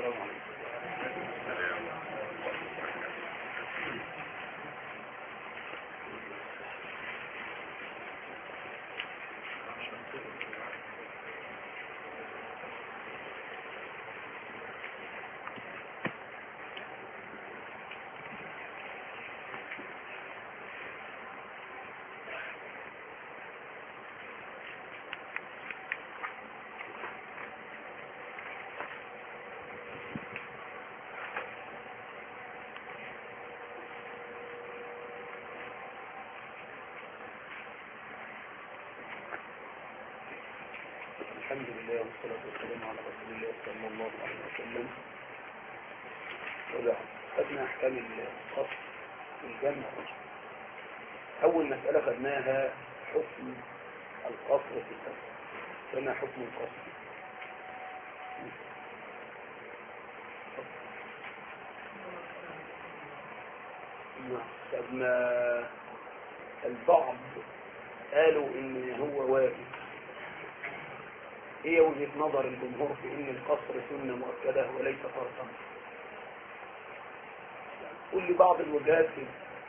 السلام عليكم. الحمد لله والصلاة والسلام على رسول الله صلى الله عليه وسلم. وبعد خدنا أحكام القصر والجمع. أول مسألة خدناها حكم القصر في السفر. فما حكم القصر؟ خدنا البعض قالوا إن هو واجب. هي وجهة نظر الجمهور في ان القصر سنة مؤكدة وليس فرضا. قل لي بعض الوجهات كده.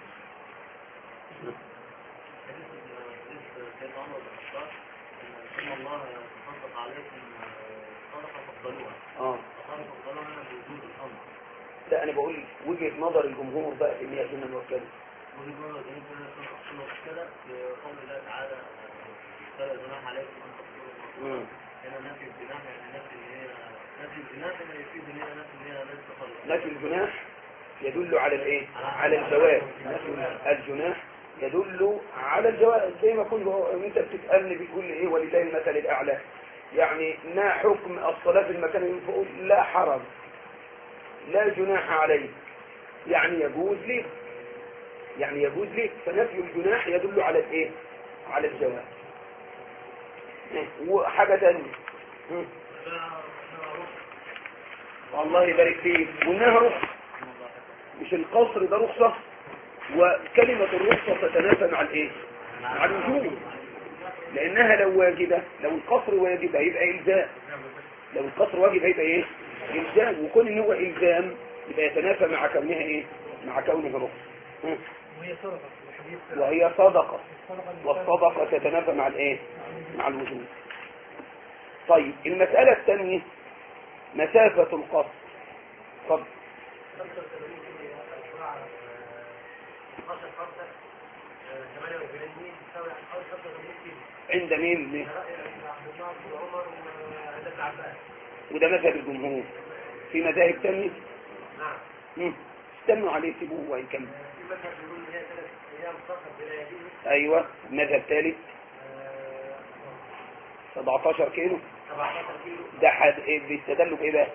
ان الله يتصدق عليكم صدقه تفضلوها. تفضلوها بوجود الامر. لا انا بقول وجهة نظر الجمهور بقى في ان هي سنة مؤكدة. وجهة نظر الجمهور سنة مؤكدة بقول الله تعالى فلا جناح عليكم ان تفضلوا. هنا نفي الجناح يعني نفي الجناح هنا يفيد ان هي ليس فرضا. نفي الجناح يدل على الايه؟ على الجواز. نفي الجناح يدل على الجواز. زي ما كنت انت بتسالني بتقول لي ايه ولله المثل الاعلى. يعني ما حكم الصلاه في المكان المفعول؟ لا حرج لا جناح عليه، يعني يجوز لك. فنفي الجناح يدل على الايه؟ على الجواز. وحاجه ثانيه الله يبارك فيك، وانها رخصه. مش القصر ده رخصه، وكلمه الرخصه تتنافى مع الايه؟ مع الوجوب. لانها لو واجبه، لو القصر واجب هيبقى الزام. لو القصر واجب هيبقى ايه؟ الزام. وكون ان هو الزام يبقى يتنافى مع كونها ايه؟ مع كونه رخصه. وهي صدقه، والصدقه تتنافى مع الايه؟ مع الوجوب. طيب المساله الثانيه مسافه القصر. اتفضل. عند مين؟ وده مذهب الجمهور. في مذاهب ثانيه؟ نعم. استنوا عليه سيبوه ويكمل. ايوه. مذهب ثالث 17 كيلو. ده بيستدلوا بايه بقى؟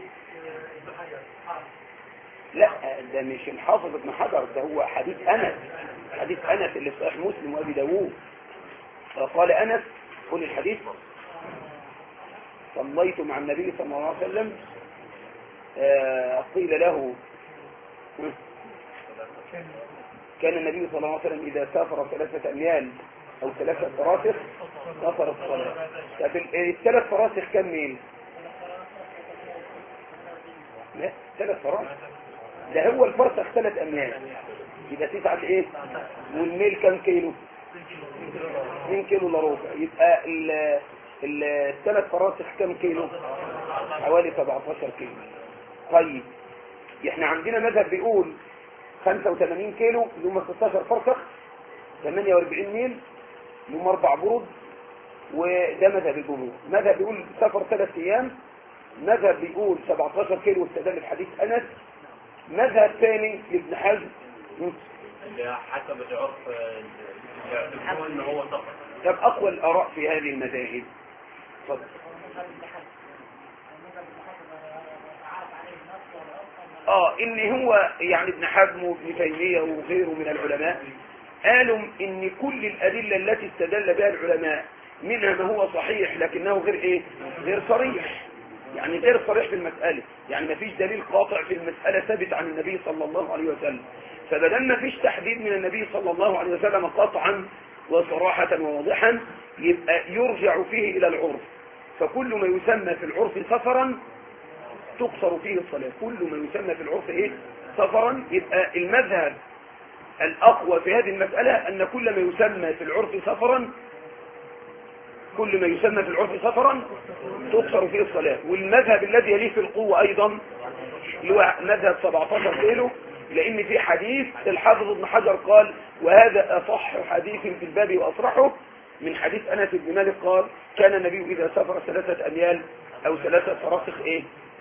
لا ده مش الحافظ ابن حجر، ده هو حديث انس اللي في صحيح مسلم وابي داوود. قال انس قل الحديث: صليت مع النبي صلى الله عليه وسلم. قيل له كان النبي صلى الله عليه وسلم اذا سافر 3 اميال او 3 فراسخ سافر الصلاه. طب ال3 فراسخ كم ميل؟ لا 3 فراسخ. ده هو الفرسخ 3 اميال، يبقى 9 ايه؟ والميل كم كيلو؟ 2 كيلو الا ربع. يبقى ال3 فراسخ كم كيلو؟ حوالي 17 كيلو. طيب احنا عندنا مذهب بيقول 85 كيلو اللي هم 16 فرسخ، 48 ميل اللي هم 4 برود. وده مذهب الجمهور. مذهب بيقول سفر 3 ايام، مذهب بيقول 17 كيلو واستدل بحديث انس. مذهب ثاني لابن حزم اللي حسب العرف يعتبرون ان هو سفر. طب اقوى الاراء في هذه المذاهب. اتفضل. ان هو يعني ابن حزم وابن تيميه وغيره من العلماء قالوا ان كل الادله التي استدل بها العلماء منها ما هو صحيح لكنه غير ايه؟ غير صريح. يعني غير صريح في المساله، يعني ما فيش دليل قاطع في المساله ثابت عن النبي صلى الله عليه وسلم. فبدل ما فيش تحديد من النبي صلى الله عليه وسلم قطعا وصراحه وواضحا، يبقى يرجع فيه الى العرف. فكل ما يسمى في العرف سفرا تقصر فيه الصلاة. كل ما يسمى في العرف ايه سفرا. يبقى المذهب الأقوى في هذه المسألة أن كل ما يسمى في العرف سفرا، كل ما يسمى في العرف سفرا تقصر فيه الصلاة. والمذهب الذي يليه في القوة أيضا اللي هو مذهب 17 كيلو، لأن في حديث الحافظ ابن حجر قال وهذا أصح حديث في الباب وأصرحه من حديث أنس بن مالك قال كان النبي إذا سافر 3 أميال أو 3 فراسخ إيه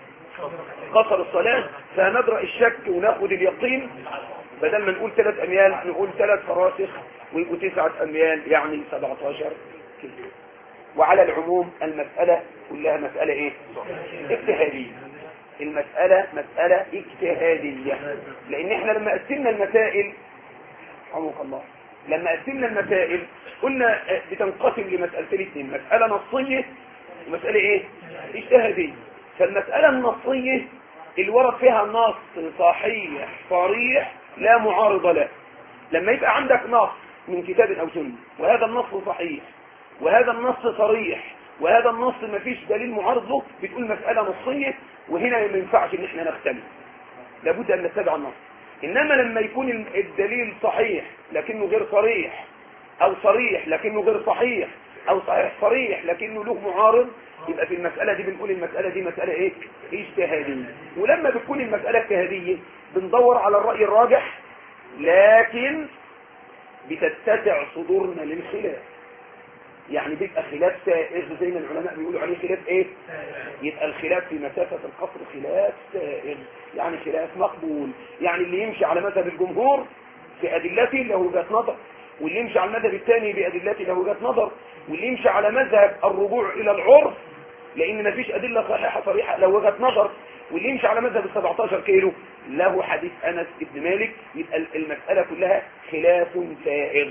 قصر الصلاة. فندرأ الشك وناخد اليقين، بدل ما نقول 3 أميال نقول 3 فراسخ ويبقوا 9 أميال يعني 17 كيلو. وعلى العموم المسألة كلها مسألة ايه اجتهادية. المسألة مسألة اجتهادية، لان احنا لما قسمنا المسائل رحمك الله لما قسمنا المسائل قلنا بتنقسم لمسألتين اثنين، مسألة نصية ومسألة ايه اجتهادية. فالمسألة النصية اللي ورد فيها نص صحيح صريح لا معارض له. لما يبقى عندك نص من كتاب او سنة وهذا النص صحيح وهذا النص صريح وهذا النص ما فيش دليل معارض له، بتقول مسألة نصية، وهنا ما ينفعش ان احنا نختلف، لابد ان نتبع النص. انما لما يكون الدليل صحيح لكنه غير صريح، او صريح لكنه غير صحيح، او صحيح صريح لكنه له معارض، يبقى في المسألة دي بنقول المسألة دي مسألة ايه اجتهادية. ولما بتكون المسألة اجتهادية بندور على الرأي الراجح، لكن بتتسع صدورنا للخلاف. يعني بيبقى خلاف سائغ زي ما العلماء بيقولوا عليه خلاف ايه، يبقى الخلاف في مسافة القصر خلاف سائغ، يعني خلاف مقبول. يعني اللي يمشي على مذهب الجمهور في أدلته له وجهة نظر، واللي يمشي على المذهب الثاني بأدلته له وجهة نظر، واللي يمشي على مذهب الرجوع إلى العرف لأن ما فيش أدلة صحيحة صريحة له وجهة نظر، واللي يمشي على مذهب 17 كيلو له حديث أنس بن مالك. يبقى المسألة كلها خلاف سائغ.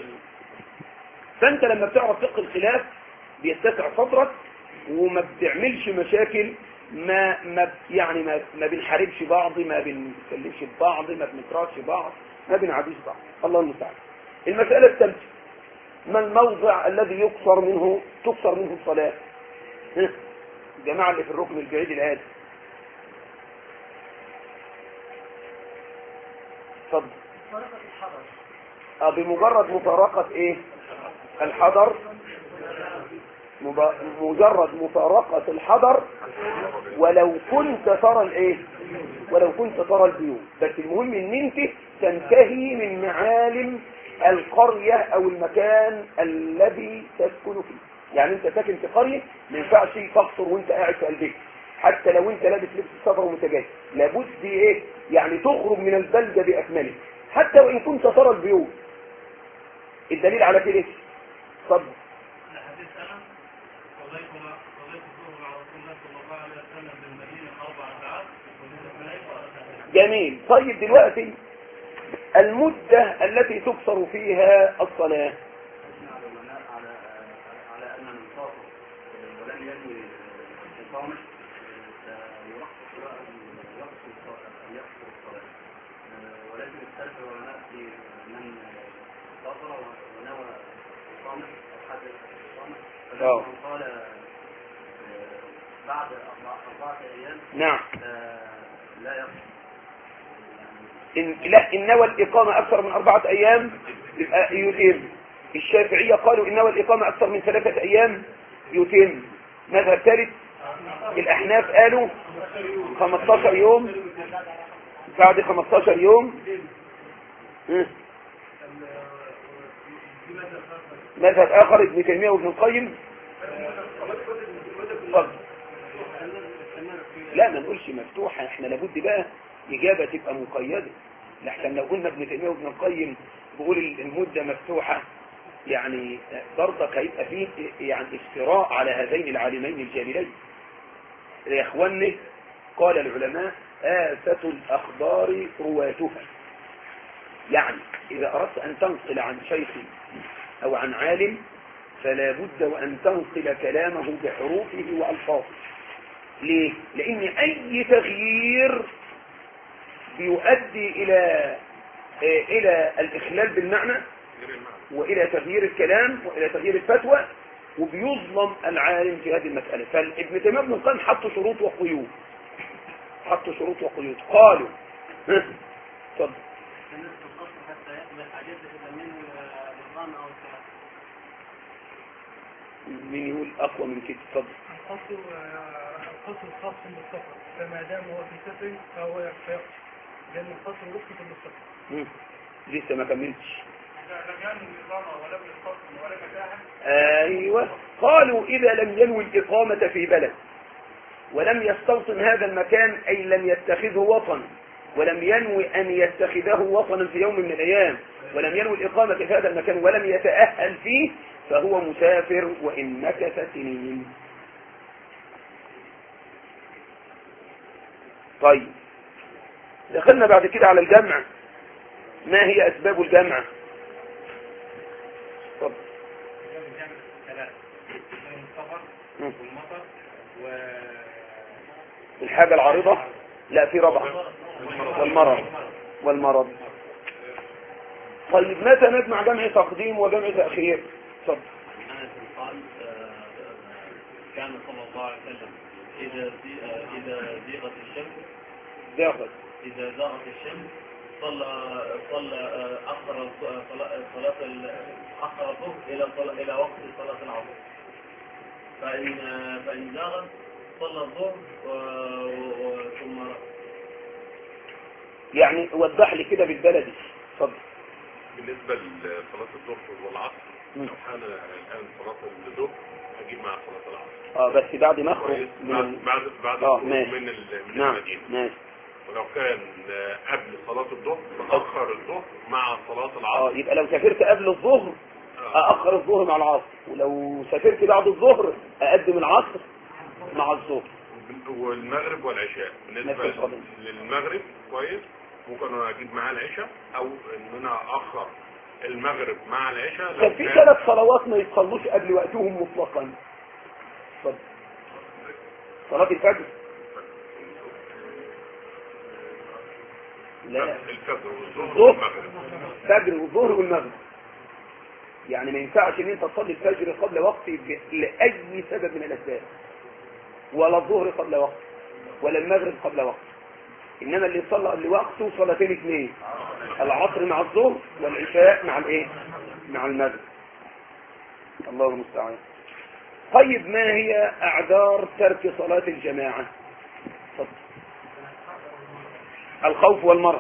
فانت لما بتعرف فقه الخلاف بيتسع صدرك وما بتعملش مشاكل، ما بنحاربش بعض، ما بنسلمش بعض، ما بنكرهش بعض، ما بنعاديش بعض. الله المستعان. المسألة الثالثة، ما الموضع الذي تقصر منه الصلاة؟ الجماعة اللي في الركن البعيد الآن اتفضل. بمجرد مفارقة ايه الحضر، مجرد مفارقة الحضر، ولو كنت ترى البيوت، بس المهم ان انت تنتهي من معالم القرية او المكان الذي تسكن فيه. يعني انت ساكن في قرية ما ينفعش تقصر وانت قاعد في البيت، حتى لو انت لابس لبس السفر ومتجاهل، لابد ايه يعني تخرج من البلدة باكمله حتى وان كنت ترى البيوت. الدليل على كده اتفضل. الحديث أنا قضيت الظهر مع رسول الله صلى الله عليه وسلم بالمدينة 4 ساعات جميل. طيب دلوقتي المدة التي تقصر فيها الصلاة على أن من صافر ولم ينوي إقامة يرخص له أن يقصر الصلاة، ولكن اختلف العلماء في من صافر ونوى إقامة أو حدث إقامة، فمن قال بعد 4 أيام نعم لا يقصر. إن نوى الإقامة أكثر من 4 أيام يبقى يتم. الشافعية قالوا إن نوى الإقامة أكثر من 3 أيام يتم. مذهب ثالث الأحناف قالوا 15 يوم، بعد 15 يوم. مذهب آخر ابن تيمية وابن القيم. لا ما نقولش مفتوحة، احنا لابد بقى إجابة تبقى مقيدة، لحسن لو قلنا ابن تيمية وابن القيم بقول المدة مفتوحة يعني برضك هيبقى فيه يعني افتراء على هذين العالمين الجليلين. يا اخواني قال العلماء آفة الأخبار رواتها. يعني إذا أردت أن تنقل عن شيخ أو عن عالم فلا بد وأن تنقل كلامه بحروفه وألفاظه. ليه؟ لأن أي تغيير بيؤدي إلى الإخلال بالمعنى وإلى تغيير الكلام وإلى تغيير الفتوى، وبيظلم العالم في هذه المسألة. فابن تيمية ابن القيم حط شروط وقيود. حطوا شروط وقيود. قالوا اتفضل. بالنسبة للقصر حتى يقبل حديث إذا من الإقامة أو الصلاة. مين يقول أقوى من كده؟ اتفضل. القصر خاص بالسفر، فما دام هو في سفر فهو يقصر، لأن القصر رخصة بالسفر. لسه ما كملتش. لم ينوي الإقامة ولم القصر ولا متاحا. أيوة، قالوا إذا لم ينوي الإقامة في بلد ولم يستوطن هذا المكان، أي لم يتخذه وطن، ولم ينوي أن يتخذه وطنا في يوم من الأيام، ولم ينوي الإقامة في هذا المكان ولم يتأهل فيه، فهو مسافر وإن مكث سنين. طيب، دخلنا بعد كده على الجمع. ما هي أسباب الجمع؟ طب الحاجة العارضة، لا في رابعة، والمرض. طيب متى نجمع جمع تقديم وجمع تأخير؟ اتفضل. قال كان صلى الله عليه وسلم إذا زيغت الشمس إذا زاغت الشمس صلى أخر الظهر إلى وقت صلاة العصر. فإن زاغت صلى الظهر ثم يعني وضح لي كده بالبلدي. اتفضل. بالنسبة لصلاة الظهر والعصر، لو حان الآن صلاة الظهر أجيب مع صلاة العصر. بس بعد ما أخرج بعد من المدينة. ماشي. ولو كان قبل صلاة الظهر أخر الظهر مع صلاة العصر. يبقى لو سافرت قبل الظهر أأخر الظهر مع العصر، ولو سافرت بعد الظهر أقدم العصر مع الظهر. والمغرب والعشاء، بالنسبة للمغرب كويس ممكن اجيب معاه العشاء، او ان انا اخر المغرب مع العشاء. كان في 3 صلوات ما يتصلوش قبل وقتهم مطلقا. اتفضل. صلاة الفجر، لا الفجر والظهر والمغرب. الفجر والظهر والمغرب، يعني ما ينفعش ان انت تصلي الفجر قبل وقته لاي سبب من الاسباب، ولا الظهر قبل وقته ولا المغرب قبل وقته. انما اللي يصلى قبل وقته صلاتين 2، العصر مع الظهر والعشاء مع الايه؟ مع المغرب. الله المستعان. طيب ما هي اعذار ترك صلاة الجماعة؟ الخوف والمرض،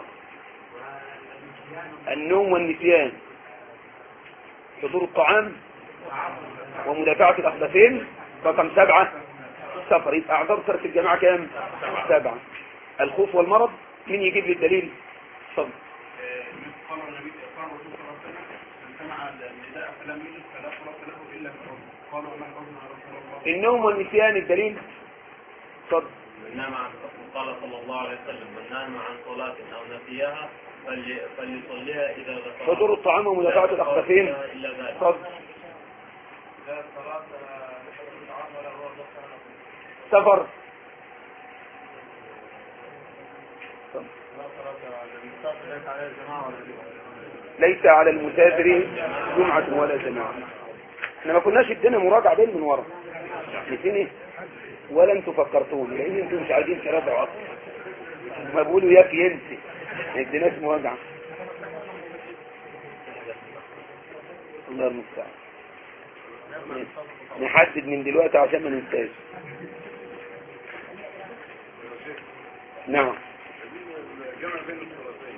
النوم والنسيان، حضور الطعام، ومدافعة الأخبثين. رقم 7 سفر. يبقى أعذار ترك الجماعة كام؟ 7. الخوف والمرض. مين يجيب لي الدليل؟ اتفضل. قال النبي صلى الله عليه وسلم سمع النداء فلم يجد فلا صلاة له إلا بالعذر. قالوا وما العذر يا رسول الله؟ النوم والنسيان. الدليل؟ اتفضل. قال صلى الله عليه وسلم من نام عن صلاة أو نسيها فليصليها إذا ذكرها. حضور الطعام ومدافعة الأخبثين. اتفضل. لا صلاة لحضور الطعام ولا هو سفر. ليس على المسافر جمعة ولا جماعة. احنا ما كناش ادينا مراجعة بين من ورا، نسيني ولا انتوا فكرتوني، لان انتوا مش عايزين تراجعوا اصلا. ما بيقولوا ياك ينسي، ما اديناش مراجعة. الله المستعان. نحدد من دلوقتي عشان ما ننساش. نعم. الجمع بين الصلاتين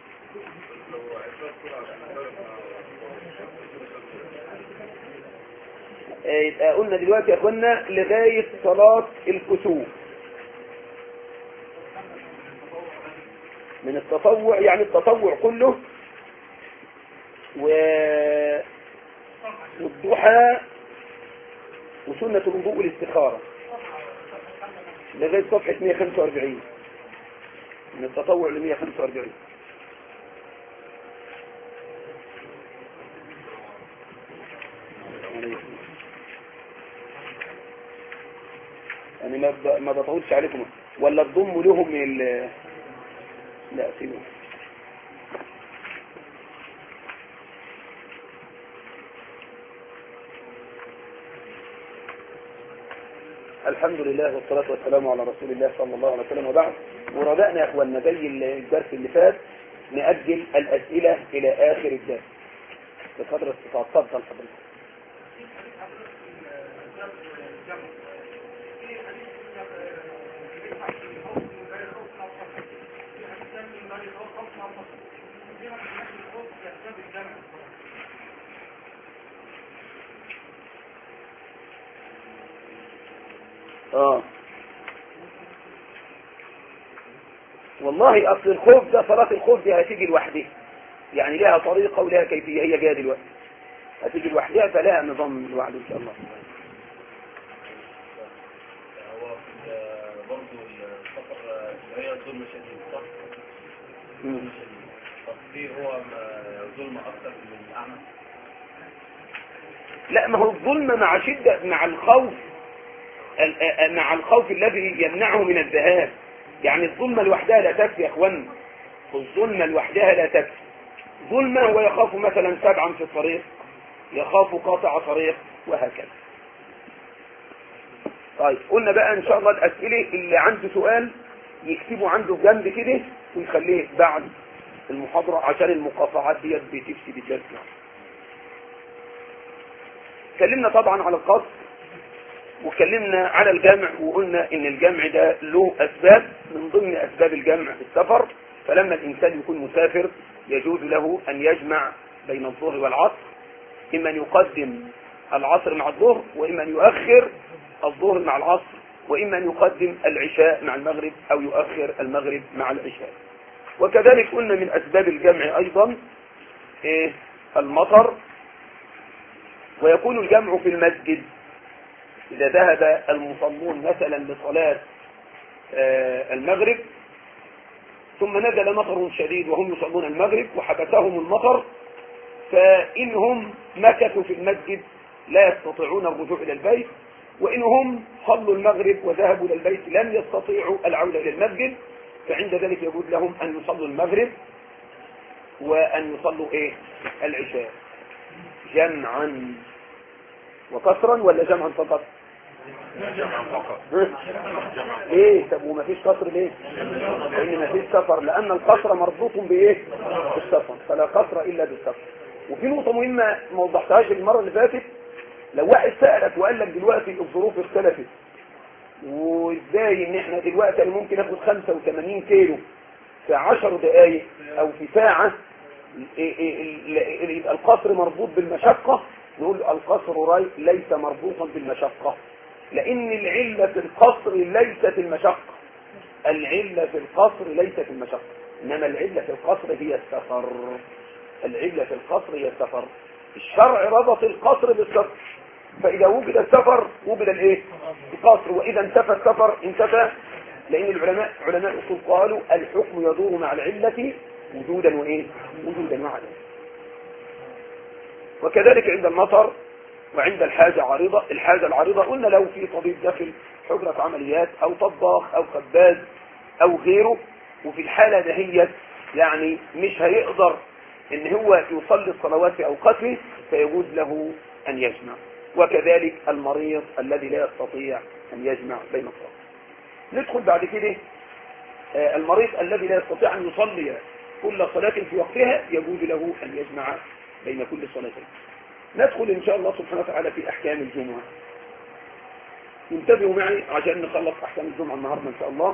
يبقى قلنا دلوقتي يا اخوانا لغاية صلاة الكسوف. من التطوع، يعني التطوع كله والضحى وسنة الوضوء والاستخارة لغاية صفحة 145. من التطوع ل 145. يعني ما بطولش عليكم، ولا تضموا لهم لا سيبوا. الحمد لله والصلاة والسلام على رسول الله صلى الله عليه وسلم وبعد. ورجعنا يا اخواننا زي الدرس اللي فات نأجل الأسئلة إلى آخر الدرس بقدر استطاعة. تفضل حضرتك. والله اصل الخوف ده، صلاة الخوف دي هتيجي لوحدها، يعني لها طريقة ولها كيفية، هي جايه دلوقتي هتيجي لوحدها فلها نظام لوحده ان شاء الله. هو برضه السفر هي ظلم شديد صح؟ ظلم شديد. طب ليه هو ظلم اكتر من الاعمى؟ لا، ما هو الظلم مع شدة، مع الخوف، مع الخوف الذي يمنعه من الذهاب. يعني الظلمة لوحدها لا تكفي يا اخوان، الظلمة لوحدها لا تكفي. ظلمة هو يخاف مثلا سبعا في الطريق، يخاف قاطع طريق، وهكذا. طيب قلنا بقى ان شاء الله الاسئلة اللي عنده سؤال يكتبه عنده جنب كده ويخليه بعد المحاضرة عشان المقاطعات ديت بتفسد الدرس. اتكلمنا طبعا على القصر واتكلمنا على الجمع، وقلنا ان الجمع ده له اسباب، من ضمن اسباب الجمع السفر. فلما الانسان يكون مسافر يجوز له ان يجمع بين الظهر والعصر، اما ان يقدم العصر مع الظهر، واما ان يؤخر الظهر مع العصر، واما ان يقدم العشاء مع المغرب او يؤخر المغرب مع العشاء. وكذلك قلنا من اسباب الجمع ايضا المطر، ويكون الجمع في المسجد. إذا ذهب المصلون مثلا لصلاة المغرب ثم نزل مطر شديد وهم يصلون المغرب وحبسهم المطر، فإنهم مكثوا في المسجد لا يستطيعون الرجوع إلى البيت، وإنهم صلوا المغرب وذهبوا إلى البيت لم يستطيعوا العودة إلى المسجد، فعند ذلك يجوز لهم أن يصلوا المغرب وأن يصلوا العشاء جمعا وكسرا ولا جمعا فقط؟ جمعا فقط. ليه؟ طب وما فيش قصر ليه؟ لان ما فيش سفر، لان القصر مربوط بايه؟ بالسفر، فلا قصر الا بالسفر. وفي نقطة مهمة ما وضحتهاش المرة اللي فاتت، لو واحد سألك وقال لك دلوقتي الظروف اختلفت وازاي ان احنا دلوقتي انا ممكن اخد 85 كيلو في 10 دقائق او في ساعة، يبقى القصر مربوط بالمشقة، نقول القصر ليس مربوطا بالمشقة، لأن العلة في القصر ليست المشقة. العلة في القصر ليست المشقة، إنما العلة في القصر هي السفر. العلة في القصر هي السفر. الشرع ربط القصر بالسفر، فإذا وجد السفر وجد القصر، وإذا انتفى السفر انتفى. لأن علماء الأصول قالوا الحكم يدور مع العلة وجودا وجودا وعدما. وكذلك عند المطر وعند الحاجة عارضة. الحاجة العارضة قلنا لو في طبيب داخل حجرة عمليات او طباخ او خباز او غيره، وفي الحالة دهيت يعني مش هيقدر ان هو يصلي الصلوات في اوقاته، فيجوز له ان يجمع. وكذلك المريض الذي لا يستطيع ان يجمع بين الصلوات. ندخل بعد كده المريض الذي لا يستطيع ان يصلي كل صلاة في وقتها، يجوز له ان يجمع بين كل صلاتين. ندخل ان شاء الله سبحانه وتعالى في احكام الجمعة. انتبهوا معي عشان نخلص احكام الجمعة النهاردة ان شاء الله،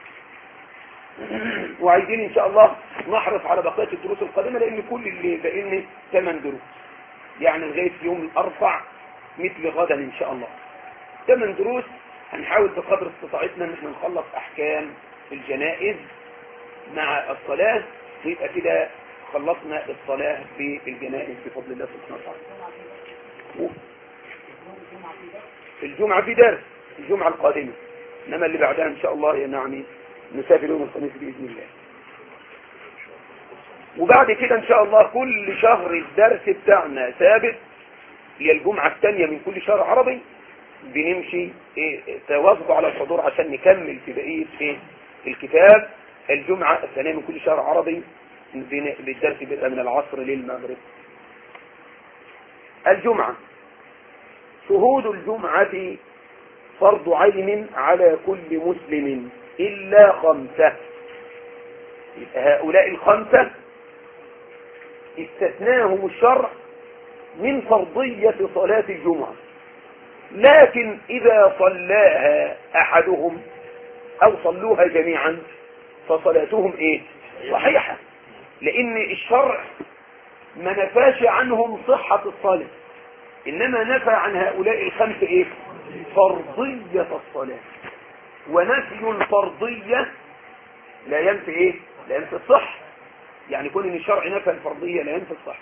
وعايزين ان شاء الله نحرص على بقية الدروس القادمة، لان كل اللي بقينا 8 دروس، يعني لغاية يوم الاربع مثل غدا ان شاء الله 8 دروس. هنحاول بقدر استطاعتنا ان احنا نخلص احكام الجنائز مع الصلاة، ويبقى كده خلصنا الصلاة بالجنائز بفضل الله سبحانه وتعالى. الجمعة في درس الجمعة القادمة، انما اللي بعدها ان شاء الله يعني نسافر يوم الخميس بإذن الله. وبعد كده ان شاء الله كل شهر الدرس بتاعنا ثابت، هي الجمعة الثانية من كل شهر عربي بنمشي تواظبوا على الحضور عشان نكمل في بقية الكتاب. الجمعة الثانية من كل شهر عربي بالدرس بيبقى من العصر للمغرب. الجمعة، شهود الجمعة فرض عين على كل مسلم إلا 5. يبقى هؤلاء ال5 استثناهم الشرع من فرضية صلاة الجمعة، لكن إذا صلاها أحدهم أو صلوها جميعا فصلاتهم إيه؟ صحيحة، لأن الشرع ما نفاش عنهم صحة الصلاة، إنما نفى عن هؤلاء ال5 إيه؟ فرضية الصلاة، ونفي الفرضية لا ينفي إيه؟ لا ينفي الصح، يعني كون إن الشرع نفى الفرضية لا ينفي الصح.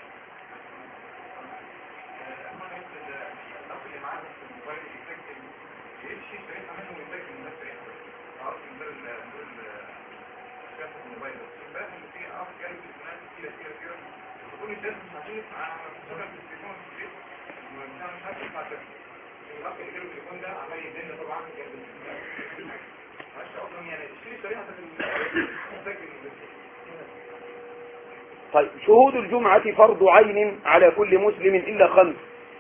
طيب شهود الجمعة فرض عين على كل مسلم إلا 5.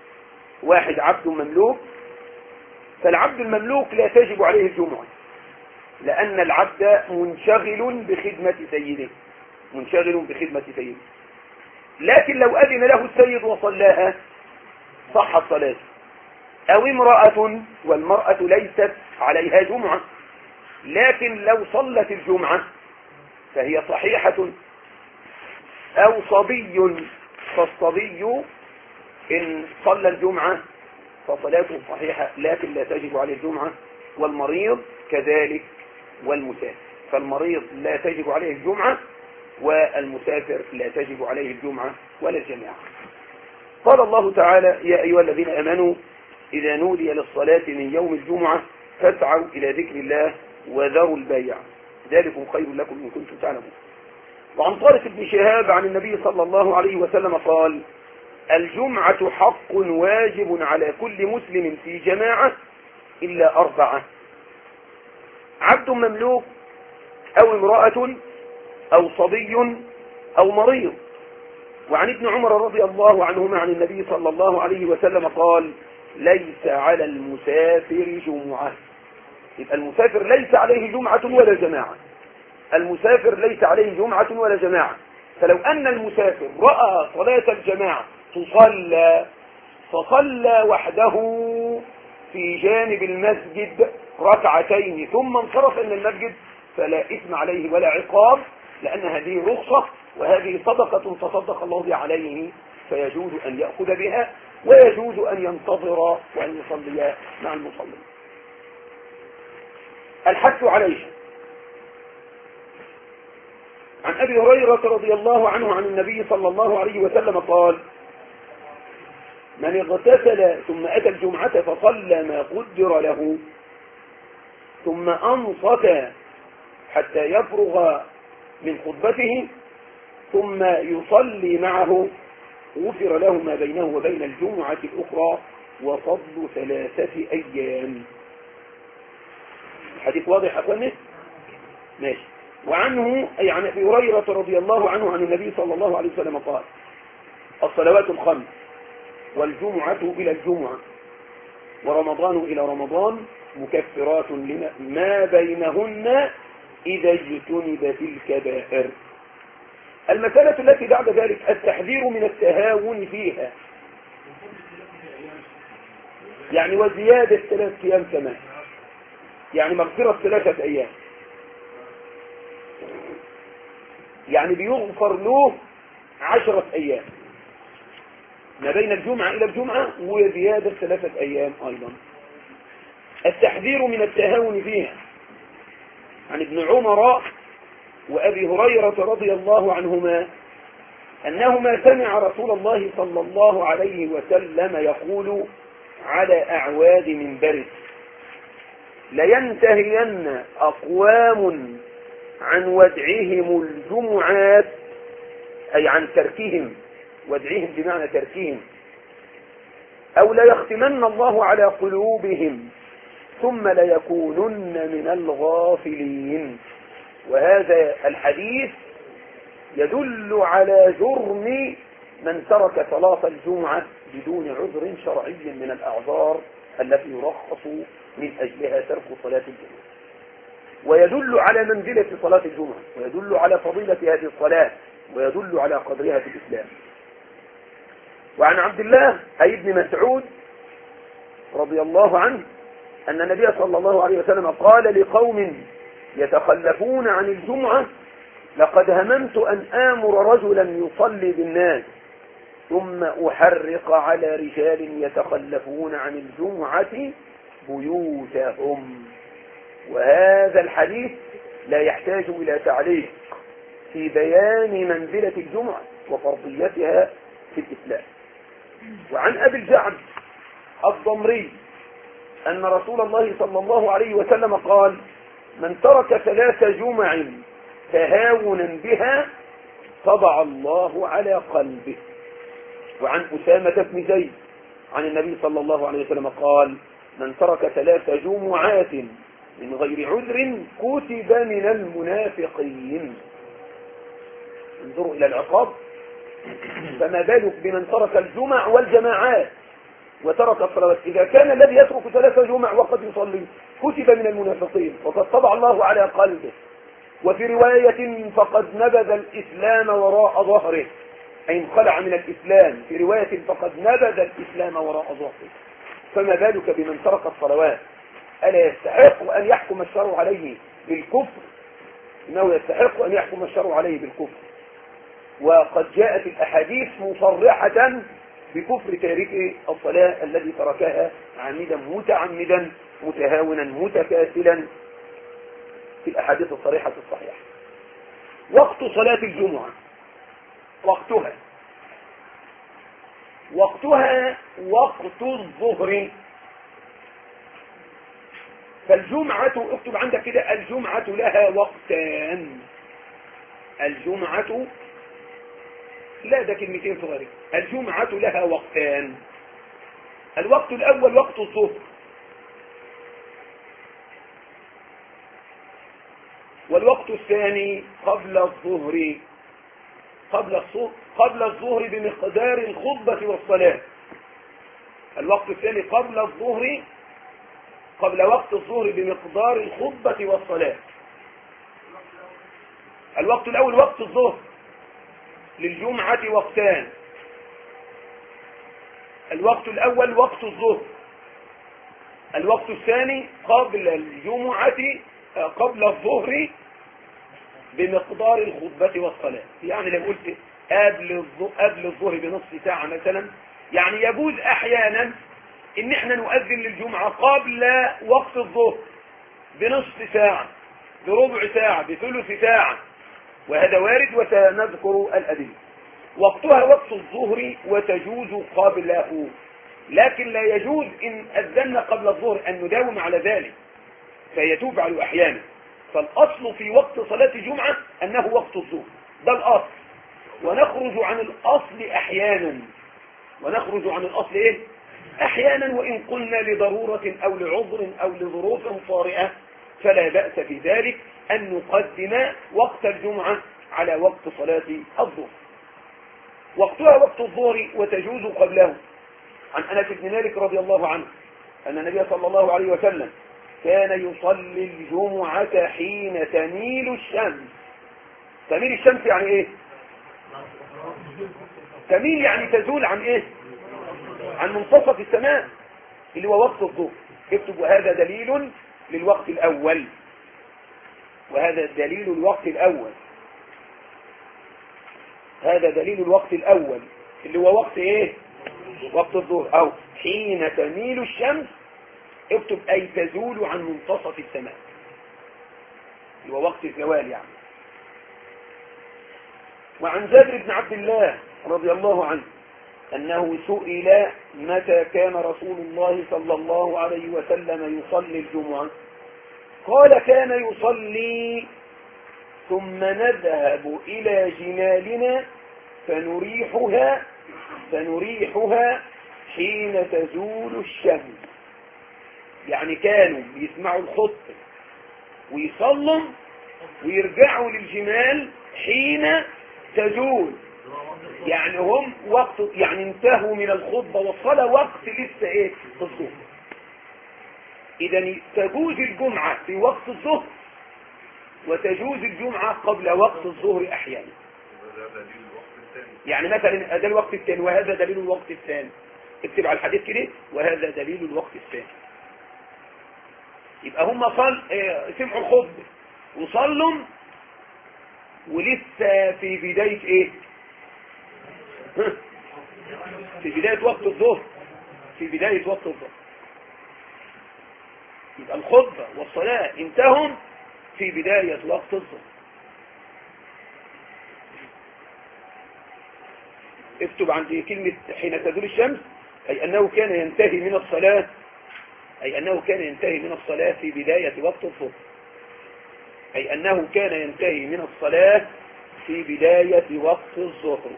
1 عبد مملوك، فالعبد المملوك لا تجب عليه الجمعة، لأن العبد منشغل بخدمة سيده، منشغل بخدمة سيده، لكن لو أذن له السيد وصلاها صحت صلاته. أو امرأة، والمرأة ليست عليها جمعة، لكن لو صلت الجمعة فهي صحيحة. أو صبي، فالصبي إن صلى الجمعة فصلاته صحيحة لكن لا تجب عليه الجمعة. والمريض كذلك، والمسافر، فالمريض لا تجب عليه الجمعة، والمسافر لا تجب عليه الجمعة ولا الجماعة. قال الله تعالى: يا أيها الذين آمنوا إذا نودي للصلاة من يوم الجمعة فاسعوا إلى ذكر الله وذروا البيع ذلكم خير لكم إن كنتم تعلمون. وعن طارق بن شهاب عن النبي صلى الله عليه وسلم قال: الجمعة حق واجب على كل مسلم في جماعة إلا 4: عبد مملوك، أو امرأة، أو صبي، أو مريض. وعن ابن عمر رضي الله عنهما عن النبي صلى الله عليه وسلم قال: ليس على المسافر جمعة. يبقى المسافر ليس عليه جمعة ولا جماعة، المسافر ليس عليه جمعة ولا جماعة. فلو أن المسافر رأى صلاة الجماعة تصلى فصلى وحده في جانب المسجد ركعتين ثم انصرف إلى المسجد فلا إثم عليه ولا عقاب، لأن هذه رخصة وهذه صدقة تصدق الله بها عليه، فيجوز أن يأخذ بها ويجوز أن ينتظر وأن يصلي مع المصلين. الحث عليه. عن أبي هريرة رضي الله عنه عن النبي صلى الله عليه وسلم قال: من اغتسل ثم أتى الجمعة فصلى ما قدر له ثم أنصت حتى يفرغ من خطبته ثم يصلي معه غفر له ما بينه وبين الجمعة الأخرى وفضل 3 أيام. الحديث واضح أخواني؟ ماشي. وعنه أي عن أبي هريرة رضي الله عنه عن النبي صلى الله عليه وسلم قال: الصلوات الخمس والجمعة إلى الجمعة ورمضان إلى رمضان مكفرات ما بينهن إذا اجتنبت الكبائر. المسألة التي بعد ذلك التحذير من التهاون فيها، يعني وزيادة 3 أيام كمان، يعني مغفرة 3 أيام، يعني بيغفر له 10 أيام ما بين الجمعة إلى الجمعة وزيادة 3 أيام أيضا. التحذير من التهاون فيها. عن ابن عمر وأبي هريرة رضي الله عنهما أنهما سمع رسول الله صلى الله عليه وسلم يقول على أعواد منبره: لينتهين أقوام عن ودعهم الجمعات، أي عن تركهم، ودعهم بمعنى تركهم، أو ليختمن الله على قلوبهم ثم ليكونن من الغافلين. وهذا الحديث يدل على جرم من ترك صلاة الجمعة بدون عذر شرعي من الأعذار التي يرخص من أجلها ترك صلاة الجمعة. ويدل على منزلة صلاة الجمعة، ويدل على فضيلة هذه الصلاة، ويدل على قدرها في الإسلام. وعن عبد الله أي ابن مسعود رضي الله عنه أن النبي صلى الله عليه وسلم قال لقوم يتخلفون عن الجمعة: لقد هممت أن آمر رجلا يصلي بالناس ثم أحرق على رجال يتخلفون عن الجمعة بيوتهم. وهذا الحديث لا يحتاج إلى تعليق في بيان منزلة الجمعة وفرضيتها في الإسلام. وعن أبي الجعد الضمري أن رسول الله صلى الله عليه وسلم قال: من ترك 3 جمع تهاونا بها طبع الله على قلبه. وعن أسامة بن زيد عن النبي صلى الله عليه وسلم قال: من ترك 3 جمعات من غير عذر كتب من المنافقين. انظروا إلى العقاب، فما بالك بمن ترك الجمع والجماعات وترك الصلوات. إذا كان الذي يترك 3 جمع وقد يصلي كتب من المنافقين وقد طبع الله على قلبه. وفي رواية: فقد نبذ الإسلام وراء ظهره، أي انخلع من الإسلام. في رواية: فقد نبذ الإسلام وراء ظهره. فما بالك بمن ترك الصلوات؟ ألا يستحق أن يحكم الشرع عليه بالكفر؟ إنه يستحق أن يحكم الشرع عليه بالكفر. وقد جاءت الأحاديث مصرحة بكفر تارك الصلاة الذي تركها عامدا متعمدا متهاونا متكاسلا في الأحاديث الصريحة الصحيحة. وقت صلاة الجمعة، وقتها وقت الظهر. فالجمعة، اكتب عندك كده: الجمعة لها وقتان. الجمعة، لا ده كلمتين صغيرين. الجمعة لها وقتان. الوقت الأول وقت الظهر، والوقت الثاني قبل الظهر. قبل الظهر بمقدار الخطبة والصلاة. الوقت الثاني قبل الظهر، قبل وقت الظهر بمقدار الخطبة والصلاة. الوقت الأول وقت الظهر، للجمعة وقتان. الوقت الأول وقت الظهر. الوقت الثاني قبل الجمعة، قبل الظهر بمقدار الخطبة والصلاة. يعني لو قلت قبل الظهر بنصف ساعة مثلا، يعني يجوز أحيانا إن احنا نؤذن للجمعة قبل وقت الظهر بنصف ساعة، بربع ساعة، بثلث ساعة، وهذا وارد وسنذكر الأدلة. وقتها وقت الظهر وتجوز قبله، لكن لا يجوز إن أذن قبل الظهر أن نداوم على ذلك، فيتوب أحيانا. فالأصل في وقت صلاة الجمعة أنه وقت الظهر، ده الأصل. ونخرج عن الأصل أحيانا، ونخرج عن الأصل إيه؟ أحيانا، وإن قلنا لضرورة أو لعذر أو لظروف طارئة فلا بأس في ذلك أن نقدم وقت الجمعة على وقت صلاة الظهر. وقتها وقت الظهر وتجوز قبله. عن أنس بن مالك رضي الله عنه أن النبي صلى الله عليه وسلم كان يصلي الجمعة حين تميل الشمس. تميل الشمس يعني إيه؟ تميل يعني تزول عن إيه؟ عن منتصف السماء اللي هو وقت الظهر. اكتبوا: هذا دليل للوقت الأول، وهذا دليل الوقت الأول. هذا دليل الوقت الأول اللي هو وقت إيه؟ وقت الظهر. أو حين تميل الشمس، اكتب: أي تزول عن منتصف السماء، اللي هو وقت الزوال يعني. وعن جابر بن عبد الله رضي الله عنه أنه سئل: متى كان رسول الله صلى الله عليه وسلم يصلي الجمعة؟ قال: كان يصلي ثم نذهب إلى جمالنا فنريحها حين تزول الشمس. يعني كانوا يسمعوا الخطبة ويصلوا ويرجعوا للجمال حين تزول، يعني هم وقت، يعني انتهوا من الخطبة والصلاة وقت لسه ايه؟ الظهر. إذا تجوز الجمعة في وقت الظهر وتجوز الجمعة قبل وقت الظهر أحيانا. يعني مثلا ده الوقت الثاني وهذا دليل الوقت الثاني. اكتب على الحديث كده وهذا دليل الوقت الثاني. يبقى هم سمعوا الخطبة وصلوا ولسه في بداية ايه؟ في بداية وقت الظهر. في بداية وقت الظهر. يبقى الخطبة والصلاة انتهوا في بداية وقت الظهر. اكتب عندي كلمة حين تزول الشمس، أي أنه كان ينتهي من الصلاة، أي أنه كان ينتهي من الصلاة في بداية وقت الظهر. أي أنه كان ينتهي من الصلاة في بداية وقت الظهر.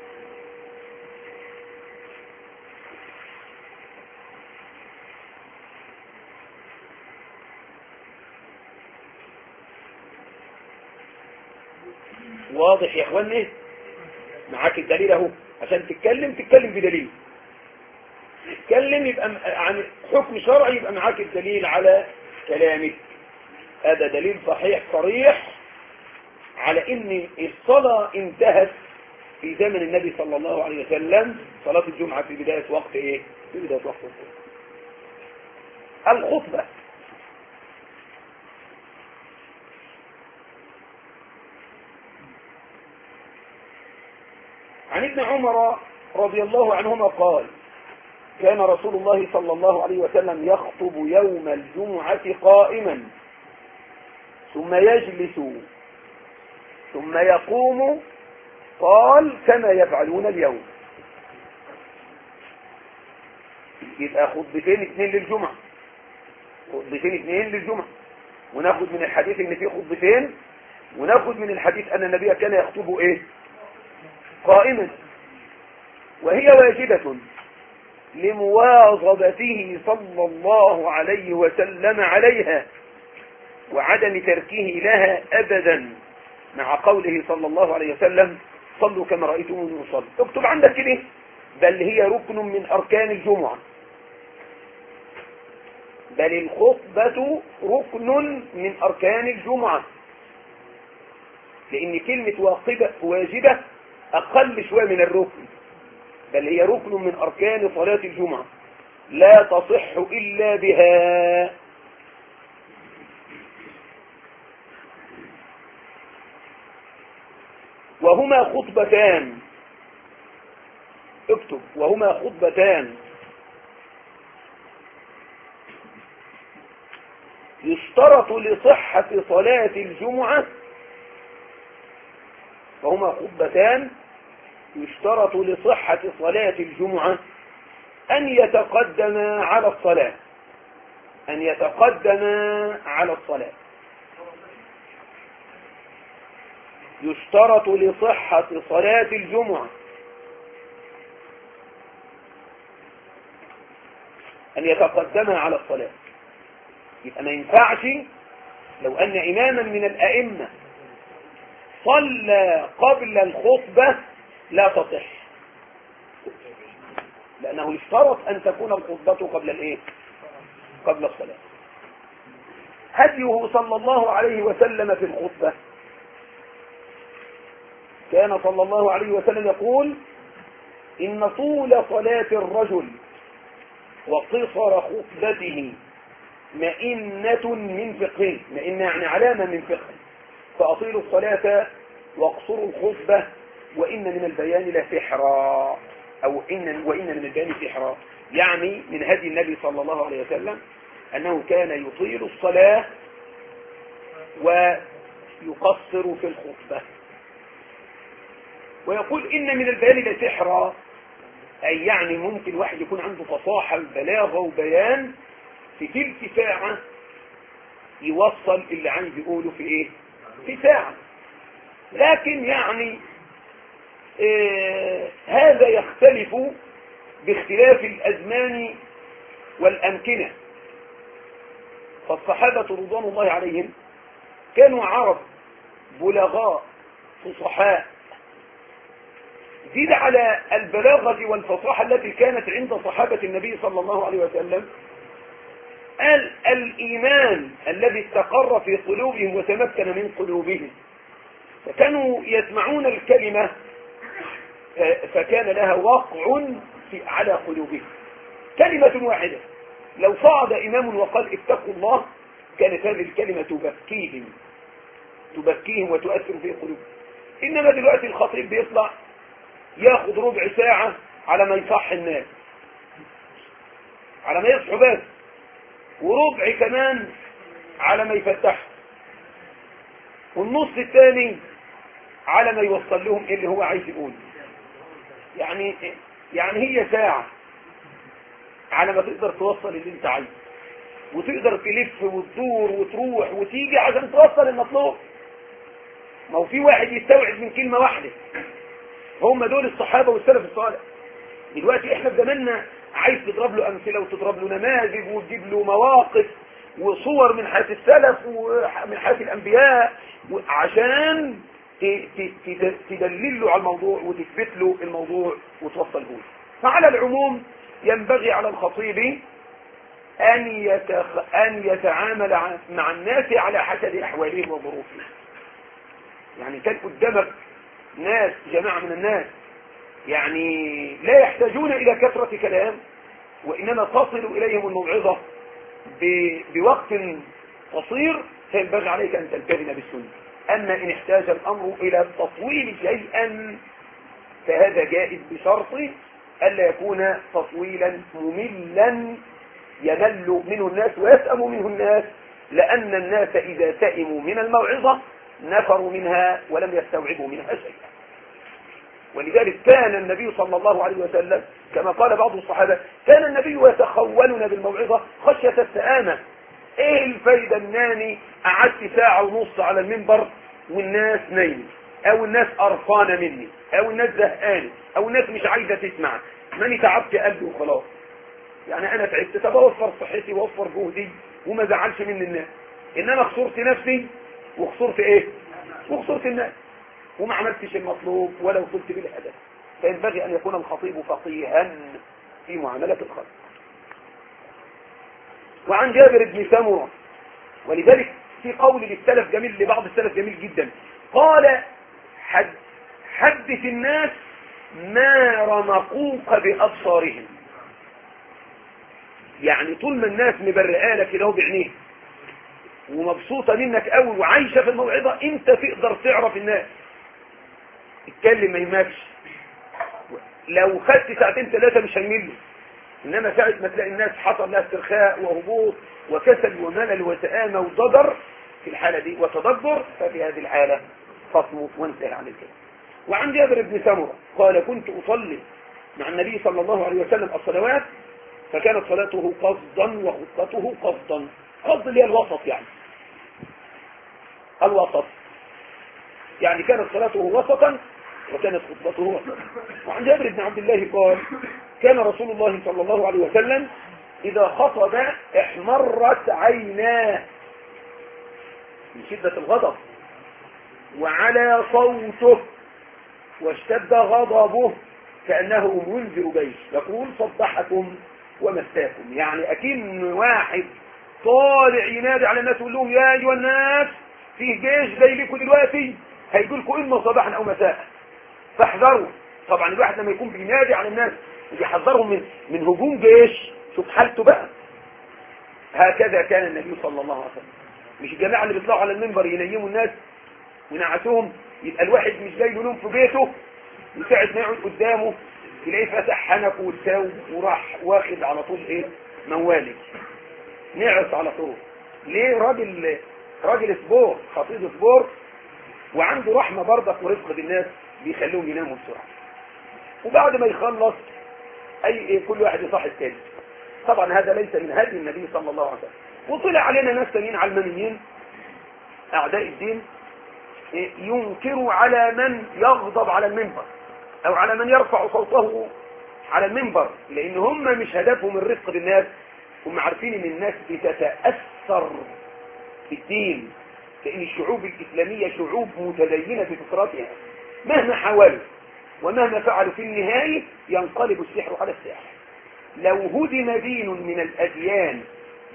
واضح يا اخواني؟ معاك الدليل اهو، عشان تتكلم بدليل. تتكلم يبقى عن حكم شرعي يبقى معاك الدليل على كلامك. هذا دليل صحيح صريح على ان الصلاة انتهت في زمن النبي صلى الله عليه وسلم، صلاة الجمعة في بداية وقت ايه؟ في بداية وقت الظهر. الخطبة عن ابن عمر رضي الله عنهما قال: كان رسول الله صلى الله عليه وسلم يخطب يوم الجمعة قائما ثم يجلس ثم يقوم، قال: كما يفعلون اليوم. يبقى خطبتين اثنين للجمعة، خطبتين اثنين للجمعة، وناخد من الحديث ان فيه خطبتين، وناخد من الحديث ان النبي كان يخطب ايه؟ قائما. وهي واجبة لمواظبته صلى الله عليه وسلم عليها وعدم تركه لها أبدا، مع قوله صلى الله عليه وسلم: صلوا كما رأيتموني أصلي. اكتب عندك كده: بل هي ركن من أركان الجمعة. بل الخطبة ركن من أركان الجمعة، لأن كلمة واجبة أقل شوية من الركن. بل هي ركن من أركان صلاة الجمعة لا تصح إلا بها. وهما خطبتان. اكتب: وهما خطبتان يشترط لصحة صلاة الجمعة. وهما خطبتان يشترط لصحة صلاة الجمعة أن يتقدم على الصلاة. أن يتقدم على الصلاة. يشترط لصحة صلاة الجمعة أن يتقدم على الصلاة. يبقى ما ينفعش لو أن إماما من الأئمة صلى قبل الخطبة لا تصح، لأنه يشترط أن تكون الخطبة قبل الإيه؟ قبل الصلاة. هديه صلى الله عليه وسلم في الخطبة: كان صلى الله عليه وسلم يقول: إن طول صلاة الرجل وقصر خطبته مئنة من فقه. مئنة يعني علامة من فقه. فأطيلوا الصلاة واقصروا الخطبة وإن من البيان لسحرا، أو وإن من البيان سحرا. يعني من هدي النبي صلى الله عليه وسلم أنه كان يطيل الصلاة ويقصر في الخطبة. ويقول إن من البيان لسحرا، أي يعني ممكن واحد يكون عنده فصاحة وبلاغة وبيان في تلك ساعة يوصل اللي عايز يقوله في إيه؟ في ساعة. لكن يعني هذا يختلف باختلاف الأزمان والأمكنة. فالصحابة رضوان الله عليهم كانوا عرب بلغاء فصحاء، زيد على البلاغة والفصاحة التي كانت عند صحابة النبي صلى الله عليه وسلم قال الإيمان الذي استقر في قلوبهم وتمكن من قلوبهم، فكانوا يسمعون الكلمة فكان لها وقع على قلوبهم. كلمة واحدة لو صعد إمام وقال اتقوا الله كانت هذه الكلمة تبكيهم وتؤثر في قلوبهم. إنما دلوقتي الخطيب بيطلع ياخد ربع ساعة على ما يصح الناس، على ما يصحوا بس، وربع كمان على ما يفتحوا، والنص الثاني على ما يوصل لهم اللي هو عايز يقوله. يعني هي ساعة على ما تقدر توصل اللي انت عايزه، وتقدر تلف وتدور وتروح وتيجي عشان توصل المطلوب. ما هو في واحد يستوعب من كلمة واحدة، هم دول الصحابة والسلف الصالح. دلوقتي احنا في زماننا عايز تضرب له امثلة وتضرب له نماذج وتجيب له مواقف وصور من حياة السلف ومن حياة الانبياء عشان تدلل له على الموضوع وتثبت له الموضوع وتوصله له. فعلى العموم ينبغي على الخطيب أن يتعامل مع الناس على حسب أحوالهم وظروفهم. يعني كان قدامك ناس، جماعة من الناس يعني لا يحتاجون إلى كثرة كلام، وإنما تصل إليهم الموعظة بوقت قصير، فينبغي عليك أن تلتزم بالسنة. أما إن احتاج الأمر إلى تطويل شيئا فهذا جائز بشرط ألا يكون تطويلا مملا يمل منه الناس ويسأم منه الناس، لأن الناس إذا سئموا من الموعظة نفروا منها ولم يستوعبوا منها شيئا. ولذلك كان النبي صلى الله عليه وسلم كما قال بعض الصحابة كان النبي يتخولنا بالموعظة خشية السآمة. ايه الفايدة انني قعدت ساعة ونص على المنبر والناس نايمة، او الناس قرفانة مني، او الناس زهقانة، او الناس مش عايزة تسمع، ماني تعبت قلبي وخلاص. يعني انا تعبت، طب اوفر صحتي واوفر جهدي وما زعلش من الناس، انما خسرت نفسي وخسرت ايه؟ وخسرت الناس وما عملتش المطلوب ولا وصلت بالهدف. فينبغي ان يكون الخطيب فقيها في معاملة الخلق. وعن جابر بن سمرة، ولذلك في قول للسلف جميل، لبعض السلف جميل جدا، قال حدث الناس ما رمقوك بأبصارهم. يعني طول ما الناس مبرئالك كده بعينيه ومبسوطة منك قوي وعايشة في الموعظة، انت تقدر تعرف الناس. اتكلم ما يماكش، لو خدت ساعتين ثلاثة مش هيملوا، انما ساعة ما تلاقي الناس حصل لها استرخاء وهبوط وكسل وملل وسآمة وضجر في الحالة دي وتدبر، ففي هذه الحالة فاصمت وانتهي عن الكلام. وعن جابر بن سمرة قال كنت أصلي مع النبي صلى الله عليه وسلم الصلوات فكانت صلاته قصدا وخطته قصدا. قصد اللي هي الوسط، يعني الوسط، يعني كانت صلاته وسطا وكانت خطبته وسطا. وعن جابر بن عبد الله قال كان رسول الله صلى الله عليه وسلم إذا خطب احمرت عيناه من شدة الغضب وعلى صوته واشتد غضبه كأنه منذر جيش يقول صبحكم ومساكم. يعني أكن واحد طالع ينادي على الناس ويقول لهم يا أيها الناس فيه جيش جاي لكم دلوقتي هيقول لكم إما صباحا أو مساء فاحذروا. طبعا الواحد لما يكون بينادي على الناس ويحذرهم من هجوم جيش، شوف حالته بقى. هكذا كان النبي صلى الله عليه وسلم. مش الجماعة اللي بيطلعوا على المنبر ينيموا الناس ونعسوهم، يبقى الواحد مش جاي له نوم في بيته وساعة ما يقعد قدامه تلاقيه فتح حنكه والتاو وراح واخد على طول ايه موالد نعس على طول. ليه؟ راجل سبور، خطيب سبور، وعنده رحمة برضك ورفق بالناس بيخلوهم يناموا بسرعة. وبعد ما يخلص كل واحد يصحي التاني. طبعا هذا ليس من هدي النبي صلى الله عليه وسلم. وطلع علينا ناس تانيين علمانيين اعداء الدين ينكروا على من يغضب على المنبر او على من يرفع صوته على المنبر، لان هم مش هدفهم الرفق بالناس، هم عارفين ان الناس بتتأثر بالدين، لان الشعوب الاسلامية شعوب متدينة في فطرتها، مهما حاولوا ومهما فعلوا في النهاية ينقلب السحر على الساحر. لو هدم دين من الاديان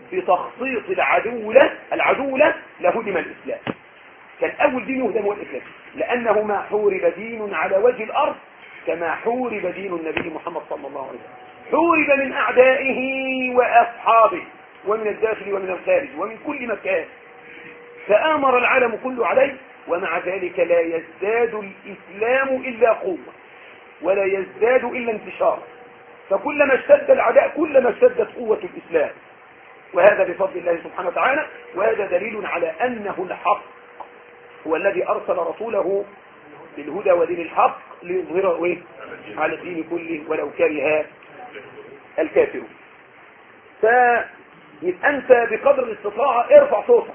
بتخطيط العدو له لهدم الإسلام. كان أول دين يهدم هو الإسلام، لأنه ما حورب دين على وجه الأرض كما حورب دين النبي محمد صلى الله عليه وسلم. حورب من أعدائه وأصحابه ومن الداخل ومن الخارج ومن كل مكان، فآمر العالم كله عليه، ومع ذلك لا يزداد الإسلام إلا قوة ولا يزداد إلا انتشارا. فكلما اشتد العداء كلما اشتدت قوة الإسلام، وهذا بفضل الله سبحانه وتعالى. وهذا دليل على أنه الحق هو الذي أرسل رسوله بالهدى ودين الحق ليظهره على الدين كله ولو كره الكافرون. فيبقى أنت بقدر الاستطاعة ارفع صوتك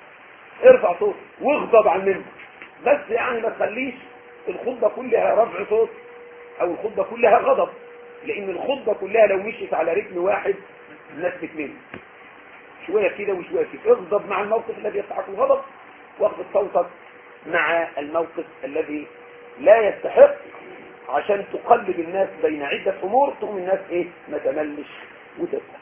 واغضب عن منه، بس يعني ما تخليش الخطبة كلها رفع صوت أو الخطبة كلها غضب، لأن الخطبة كلها لو مشيت على رتم واحد الناس بتمل، شوية كده وشوية كده. اغضب مع الموقف الذي يستحق الغضب، واخفض صوتك مع الموقف الذي لا يستحق، عشان تقلب الناس بين عدة أمور تقوم الناس ما تملش وتسمع.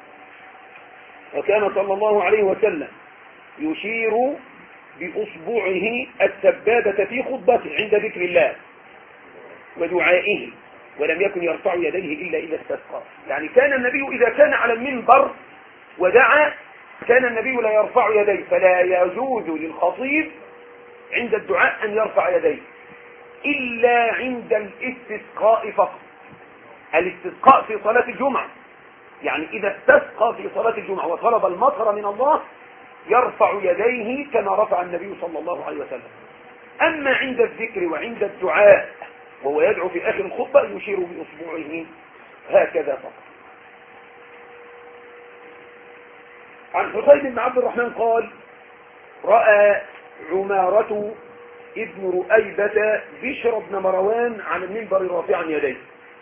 وكان صلى الله عليه وسلم يشير بأصبعه السبابة في خطبته عند ذكر الله ودعائه، ولم يكن يرفع يديه إلا إذا استسقى. يعني كان النبي إذا كان على المنبر ودعا كان النبي لا يرفع يديه، فلا يجوز للخطيب عند الدعاء أن يرفع يديه إلا عند الاستسقاء فقط. الاستسقاء في صلاة الجمعة، يعني إذا استسقى في صلاة الجمعة وطلب المطر من الله يرفع يديه كما رفع النبي صلى الله عليه وسلم. أما عند الذكر وعند الدعاء وهو يدعو في آخر الخطبة يشير بأصبعه هكذا فقط. عن حسين بن عبد الرحمن قال: رأى عمارة ابن رؤيبة بشر بن مروان على المنبر رافعا يديه،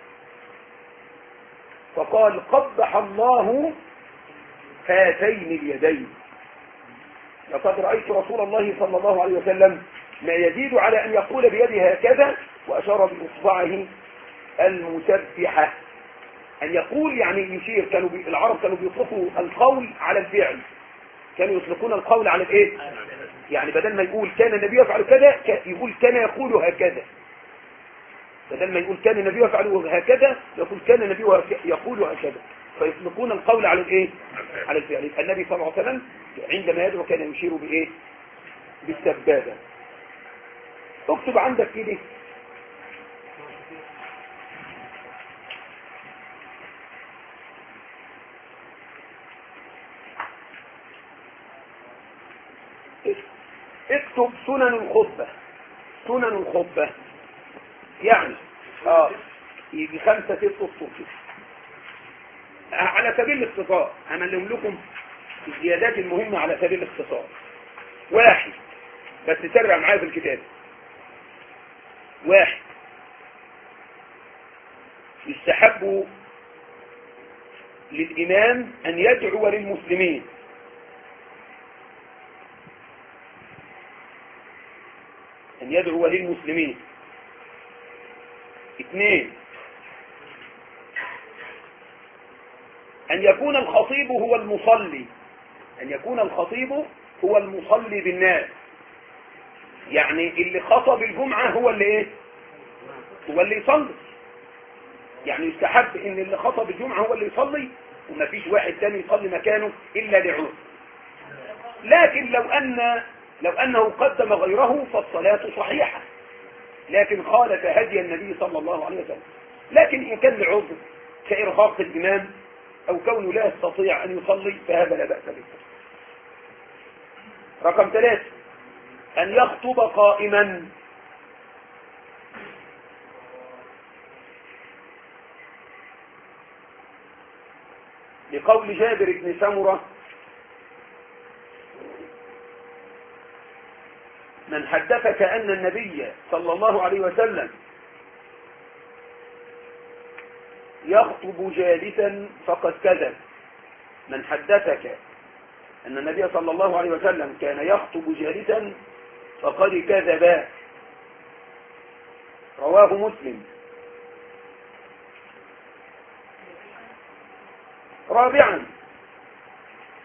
فقال: قبح الله هاتين اليدين، لقد رأيت رسول الله صلى الله عليه وسلم ما يزيد على أن يقول بيده هكذا، وأشار بإصبعه المسبحة. أن يقول يعني يشير. العرب كانوا بيطلقوا القول على الفعل، كانوا يطلقون القول على الايه؟ يعني بدل ما يقول كان النبي يفعل كذا يقول كان يقول هكذا، بدل ما يقول كان النبي يفعل هكذا يقول كان النبي يقول هكذا، فيطلقون القول على الايه؟ على الفعل. النبي صلى الله عليه وسلم عندما يدعو كان يشير بايه؟ بالسبابة. اكتب عندك كده: اكتب سنن الخطبة. سنن الخطبة يعني يجي 5 6 سطور كده على سبيل الاختصار. هملهم لكم الزيادات المهمة على سبيل الاختصار. 1 بس سرع معايا في الكتاب. 1 يستحب للإمام أن يدعو للمسلمين. 2 أن يكون الخطيب هو المصلي. بالناس، يعني اللي خطب الجمعة هو اللي يصلي. يعني يستحب ان اللي خطب الجمعة هو اللي يصلي، ومفيش واحد تاني يصلي مكانه الا لعذر. لكن لو انه قدم غيره فالصلاة صحيحة، لكن خالف هدي النبي صلى الله عليه وسلم. لكن ان كان لعذر كإرهاق الإمام او كونه لا يستطيع ان يصلي فهذا لا بأس به. رقم 3 أن يخطب قائما. لقول جابر بن سمرة: من حدثك أن النبي صلى الله عليه وسلم يخطب جالسا فقد كذب. من حدثك أن النبي صلى الله عليه وسلم كان يخطب جالسا فقد كذب. رواه مسلم. 4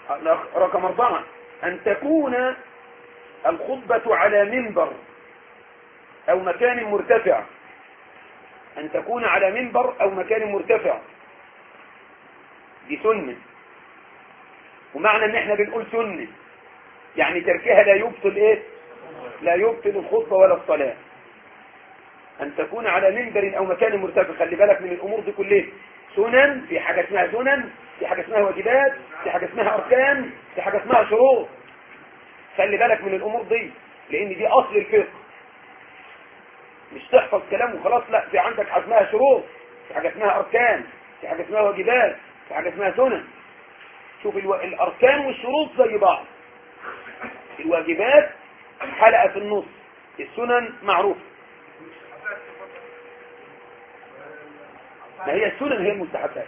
رقم 4 أن تكون الخطبة على منبر أو مكان مرتفع. أن تكون على منبر أو مكان مرتفع دي سنة. ومعنى ان احنا بنقول سنة يعني تركها لا يبطل ايه؟ لا يبطل الخطبة ولا الصلاة. أن تكون على منبر أو مكان مرتفع. خلي بالك من الأمور دي كلها. سنن، في حاجة اسمها سنن، في حاجة اسمها واجبات، في حاجة اسمها أركان، في حاجة اسمها شروط. خلي بالك من الأمور دي لأن دي أصل الفقه. مش تحفظ كلام وخلاص، لا، في عندك حاجة اسمها شروط، في حاجة اسمها أركان، في حاجة اسمها واجبات، في حاجة اسمها سنن. شوف الأركان والشروط زي بعض. الواجبات حلقة في النص، السنن معروفة. ما هي السنن هي المستحبات.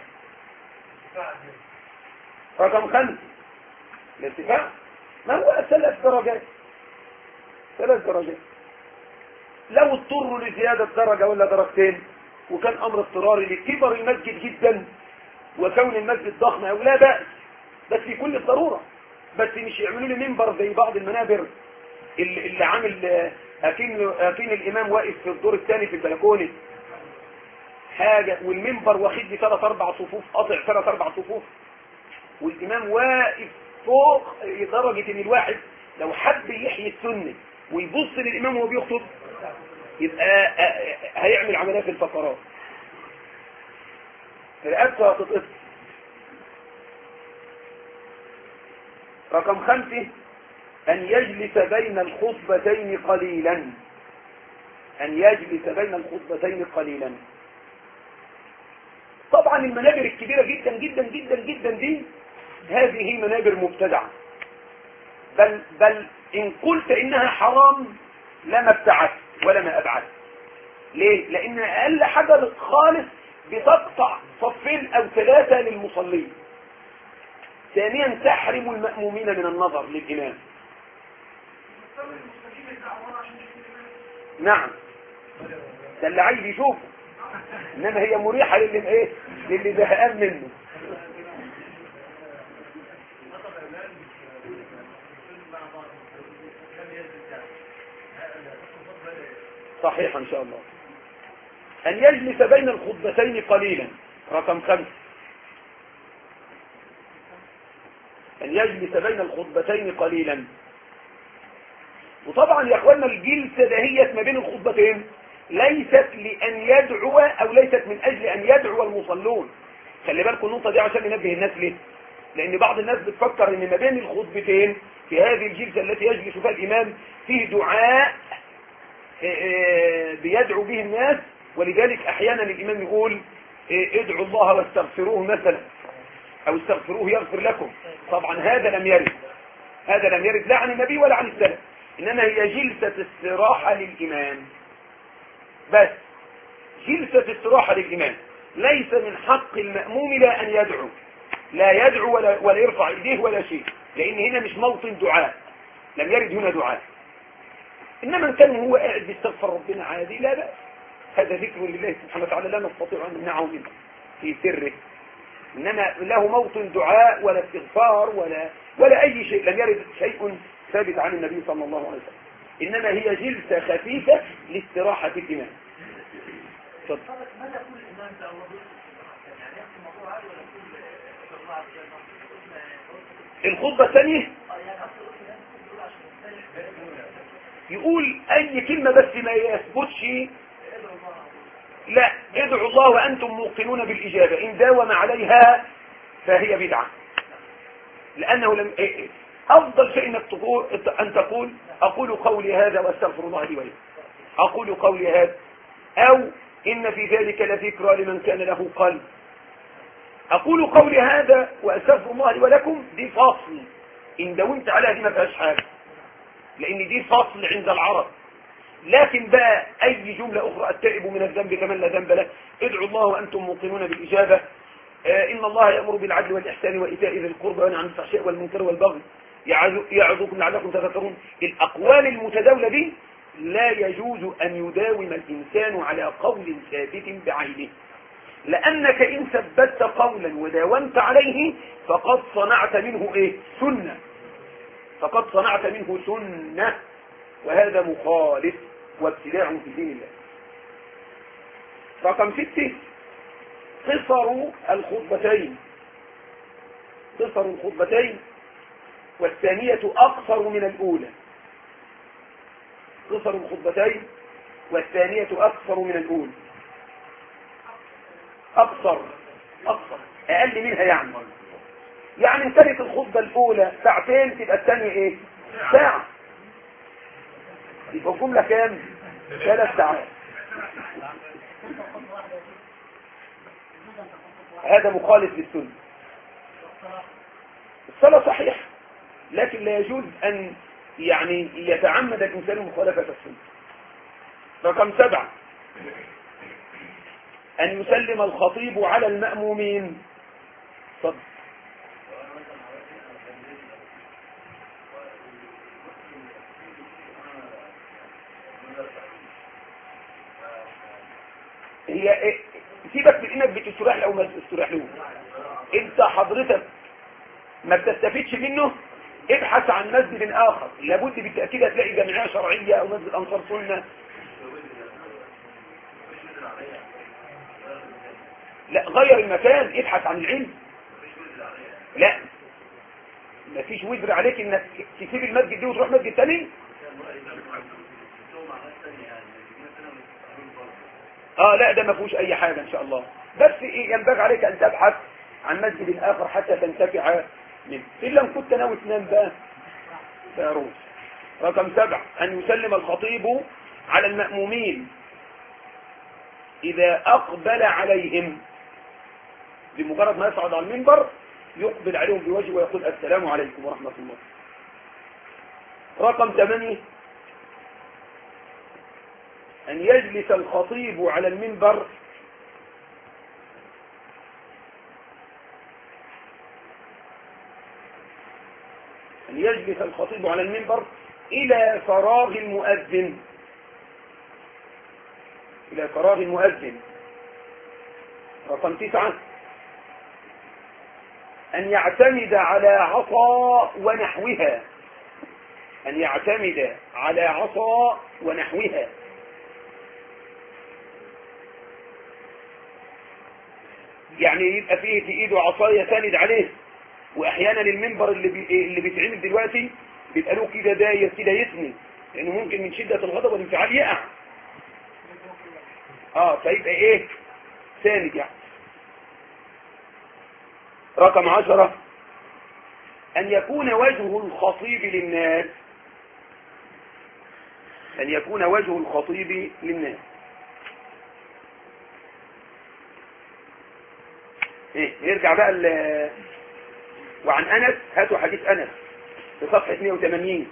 رقم 5 الارتفاع. ما هو 3 درجات. 3 درجات. لو اضطروا لزيادة درجة ولا درجتين وكان أمر اضطراري لكبر المسجد جدا وكون المسجد ضخم أو لا بأس، بس يكون للضرورة. بس مش يعملوا لي منبر زي بعض المنابر اللي عامل أكين الإمام واقف في الدور الثاني في البلكونة حاجة، والمنبر واخد لي 3-4 صفوف، قاطع 3-4 صفوف، والإمام واقف فوق لدرجة إن الواحد لو حب يحيي السنة ويبص للإمام وهو بيخطب يبقى هيعمل عملية في الفقرات، رقبته هتتقطع. رقم 5 أن يجلس بين الخطبتين قليلا. أن يجلس بين الخطبتين قليلا. طبعا المنابر الكبيرة جدا جدا جدا جدا دي هذه منابر مبتدعة، بل إن قلت إنها حرام لما ابتعدت ولا ما أبعدت. ليه؟ لأن أقل حاجة خالص بتقطع 2 أو 3 للمصلين. ثانيا تحرم المأمومين من النظر للإمام. نعم، ده اللي عايز يشوفه، إنما هي مريحة للي زهقان منه. صحيح إن شاء الله. أن يجلس بين الخطبتين قليلا. رقم 5 أن يجلس بين الخطبتين قليلا. وطبعا يا أخوانا الجلسة دهيت ما بين الخطبتين ليست لأن يدعو أو ليست من أجل أن يدعو المصلون. خلي بالكم النقطة دي عشان ننبه الناس ليه. لأن بعض الناس بتفكر أن ما بين الخطبتين في هذه الجلسة التي يجلس فيها الإمام فيه دعاء بيدعو به الناس، ولذلك أحيانا الإمام يقول ادعوا الله واستغفروه مثلا، أو استغفروه يغفر لكم. طبعا هذا لم يرد. هذا لم يرد لا عن النبي ولا عن السلف. إنما هي جلسة استراحة للإمام بس. جلسة استراحة للإمام. ليس من حق المأموم لا أن يدعو، لا يدعو ولا يرفع إيديه ولا شيء، لأن هنا مش موطن دعاء، لم يرد هنا دعاء. إنما إن كان هو قاعد بيستغفر ربنا عادي لا بأس، هذا ذكر لله سبحانه وتعالى لا نستطيع أن نمنعه منه في سره. إنما له موطن دعاء ولا استغفار ولا أي شيء، لم يرد شيء ثابت عن النبي صلى الله عليه وسلم. إنما هي جلسة خفيفة لاستراحة الإمام. الخطبة الثانية يقول أي كلمة بس ما يثبتش. لا، ادعوا الله وأنتم موقنون بالإجابة، إن داوم عليها فهي بدعة. لأنه لم أفضل شيء أن تقول أقول قولي هذا واستغفر الله لي ولكم، أقول قولي هذا، أو إن في ذلك لذكرى لمن كان له قلب. أقول قولي هذا وأستغفر الله لي ولكم دي فاصل، إن داومت عليها دي ما فيهاش حاجة، لأن دي فاصل عند العرب. لكن بقى أي جملة أخرى التائب من الذنب كمن لا ذنب له، ادعوا الله وأنتم موقنون بالإجابة، إن الله يأمر بالعدل والإحسان وإيتاء ذي القربى وينهى عن الفحشاء والمنكر والبغي يعظكم لعلكم تذكرون. الأقوال المتداولة دي لا يجوز أن يداوم الإنسان على قول ثابت بعينه، لأنك إن ثبتت قولا وداومت عليه فقد صنعت منه إيه؟ سنة. فقد صنعت منه سنة، وهذا مخالف وابتداع في دين الله. رقم 6 قصر الخطبتين. قصر الخطبتين والثانية أقصر من الأولى. قصر الخطبتين والثانية أقصر من الأولى. أقصر أقل منها يعني إن كانت الخطبة الأولى ساعتين تبقى الثانية إيه؟ ساعة. يبقى الجملة كام؟ 3 ساعات. هذا مخالف للسنة. الصلاة صحيح، لكن لا يجوز أن يعني يتعمد الإنسان مخالفة السنة. رقم 7 أن يسلم الخطيب على المأمومين. صدق. هي سيبك من انك بتستريح له او ما بتستريح له. انت حضرتك ما بتستفيدش منه، ابحث عن مسجد اخر. لابد بالتاكيد هتلاقي جمعيه شرعيه او مسجد انصار سنه. لا، غير المكان، ابحث عن العلم. لا، ما فيش وزر عليك انك تسيب المسجد دي وتروح مسجد تاني. لا، ده ما فيهوش اي حاجة ان شاء الله. بس ينبغي عليك ان تبحث عن مسجد اخر حتى تنتفع منه. ان لم كنت ناوي تنام بقى فيروس. رقم 7 ان يسلم الخطيب على المأمومين اذا اقبل عليهم. بمجرد ما يصعد على المنبر يقبل عليهم بوجهه ويقول السلام عليكم ورحمة الله. رقم 8 أن يجلس الخطيب على المنبر إلى فراغ المؤذن. رقم 9 أن يعتمد على عصا ونحوها. يعني يبقى فيه في ايده عصايه ساند عليه. واحيانا المنبر اللي بيتعمل دلوقتي بيبقى له كده داير كده يسند، لانه ممكن من شده الغضب والانفعال يقع. فيبقى ايه؟ ساند يعني. رقم 10 ان يكون وجه الخطيب للناس. نرجع بقى وعن أنس. هاتوا حديث أنس في صفحة 180.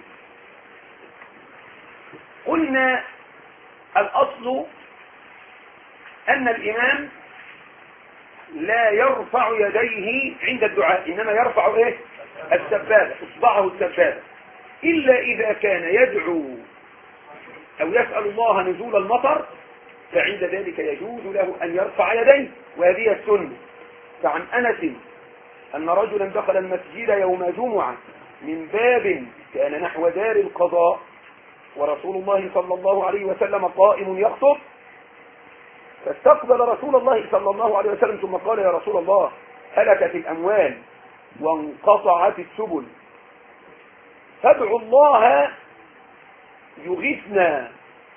قلنا الأصل أن الإمام لا يرفع يديه عند الدعاء، إنما يرفع السبابة، إصبعه السبابة، إلا إذا كان يدعو أو يسأل الله نزول المطر، فعند ذلك يجوز له أن يرفع يديه، وهذه السنة. فعن أنس أن رجلا دخل المسجد يوم جمعة من باب كان نحو دار القضاء، ورسول الله صلى الله عليه وسلم قائم يخطب، فاستقبل رسول الله صلى الله عليه وسلم ثم قال: يا رسول الله، هلكت الأموال وانقطعت السبل، فادعوا الله يغيثنا.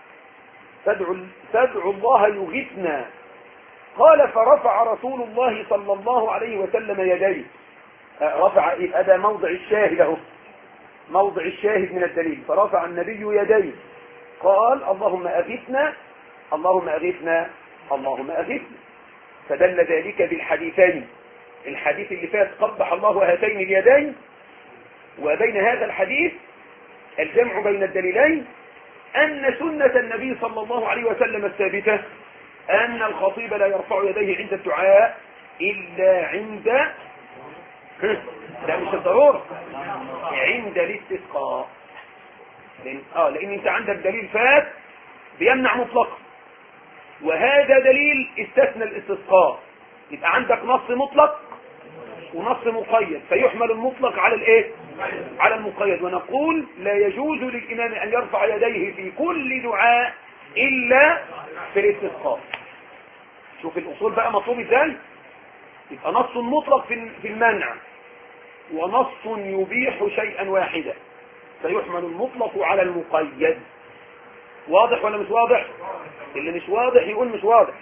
قال: فرفع رسول الله صلى الله عليه وسلم يديه. رفع هذا موضع الشاهد اهو، موضع الشاهد من الدليل. فرفع النبي يديه قال: اللهم أغثنا، اللهم أغثنا، اللهم أغثنا. فدل ذلك بالحديثين. الحديث اللي فات قبح الله هاتين اليدين، وبين هذا الحديث الجمع بين الدليلين أن سنة النبي صلى الله عليه وسلم الثابتة أن الخطيب لا يرفع يديه عند الدعاء إلا عند لا مش الضرورة، عند الاستسقاء. لأن أنت عندك دليل فات بيمنع مطلقا، وهذا دليل استثنى الاستسقاء. يبقى عندك نص مطلق ونص مقيد، فيحمل المطلق على الايه؟ على المقيد. ونقول لا يجوز للإمام أن يرفع يديه في كل دعاء إلا في الاستسقاء. شوف الأصول بقى مطلوب ازاي. يبقى نص مطلق في المنع، ونص يبيح شيئا واحدا، فيحمل المطلق على المقيد. واضح ولا مش واضح؟ اللي مش واضح يقول مش واضح.